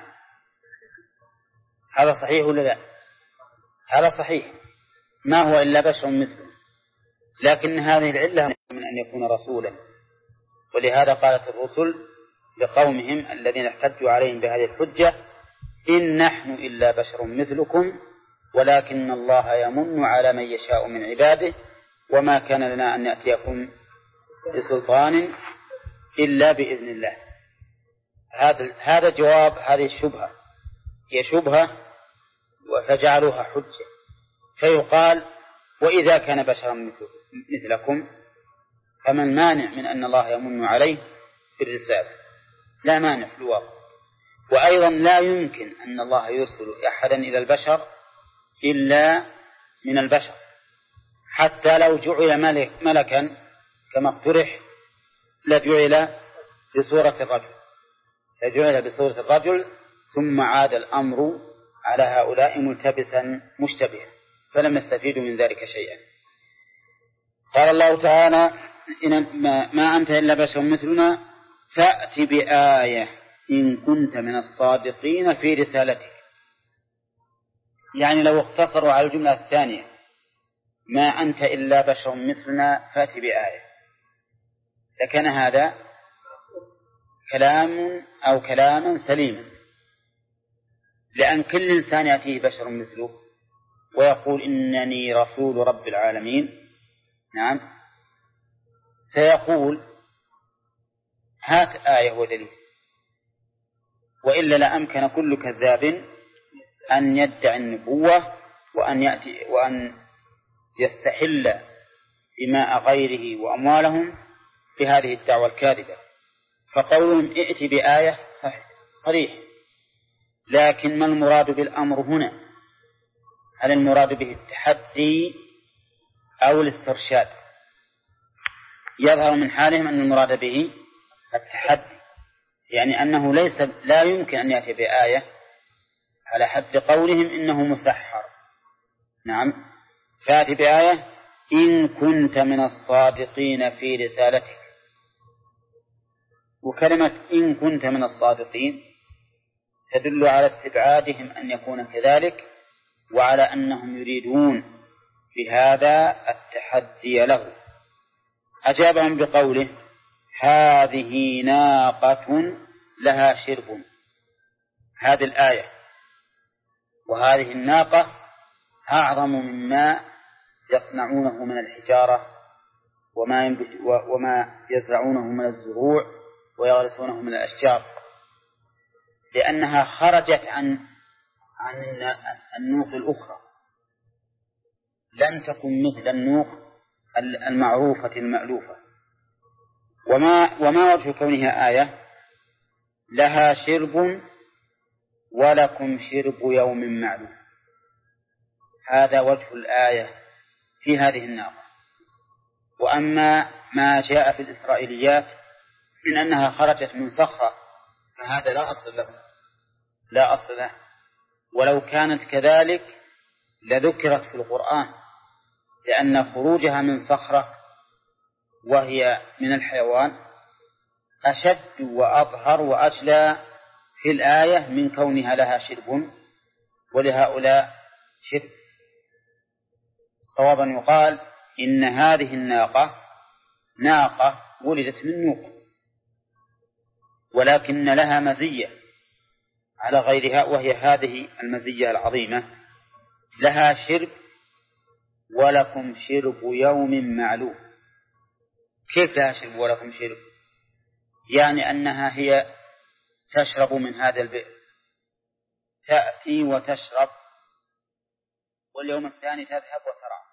هذا صحيح ولا لا؟ هذا صحيح، ما هو إلا بشر مثلنا، لكن هذه العلة من أن يكون رسولا. ولهذا قالت الرسل لقومهم الذين احتجوا عليهم بهذه الحجة: إن نحن إلا بشر مثلكم ولكن الله يمن على من يشاء من عباده وما كان لنا أن نأتيكم بسلطان إلا بإذن الله. هذا جواب هذه الشبهة، هي شبهة فجعلوها حجة. فيقال: وإذا كان بشرا مثلكم فما المانع من أن الله يمن عليه بالرسالة؟ لا مانع في الواقع. وأيضا لا يمكن أن الله يرسل أحدا إلى البشر إلا من البشر، حتى لو جعل ملكا كما اقترح لجعل بصورة الرجل، فجعل بصورة الرجل ثم عاد الأمر على هؤلاء ملتبسا مشتبها، فلم يستفيدوا من ذلك شيئا. قال الله تعالى: ما أنت إلا بشر مثلنا فأت بآية إن كنت من الصادقين في رسالتك. يعني لو اقتصروا على الجملة الثانية: ما أنت إلا بشر مثلنا فأت بآية، لكان هذا كلاما سليما، لأن كل إنسان يأتيه بشر مثله ويقول إنني رسول رب العالمين، نعم، سيقول: هات آية ودليل. وإلا لأمكن كل كذاب أن يدعي النبوة وأن يستحل دماء غيره وأموالهم بهذه الدعوة الكاذبة. فقولهم ائت بآية صريح، لكن ما المراد بالأمر هنا؟ هل المراد به التحدي أو الاسترشاد؟ يظهر من حالهم أن المراد به التحدي، يعني أنه لا يمكن أن يأتي بآية على حد قولهم إنه مسحر. نعم، فأتي بآية إن كنت من الصادقين في رسالتك. وكلمة إن كنت من الصادقين تدل على استبعادهم أن يكون كذلك، وعلى أنهم يريدون بهذا التحدي له. أجابهم بقوله: هذه ناقة لها شرب. هذه الآية وهذه الناقة أعظم مما يصنعونه من الحجارة وما يزرعونه من الزروع ويغرسونه من الأشجار، لأنها خرجت عن النوق الأخرى، لن تكن مثل النوق المعروفة المألوفة. وما وجه كونها آية؟ لها شرب ولكم شرب يوم معلوم، هذا وجه الآية في هذه الناقة. وأما ما جاء في الإسرائيليات من أنها خرجت من صخرة فهذا لا أصل له، ولو كانت كذلك لذكرت في القرآن، لأن خروجها من صخرة وهي من الحيوان أشد وأظهر وأجلى في الآية من كونها لها شرب ولهؤلاء شرب. صوابا يقال إن هذه الناقة ناقة ولدت من نوق، ولكن لها مزية على غيرها، وهي هذه المزية العظيمة: لها شرب ولكم شرب يوم معلوم. كيف لها شرب ولكم شرب؟ يعني أنها هي تشرب من هذا البئر، تأتي وتشرب، واليوم الثاني تذهب وترى.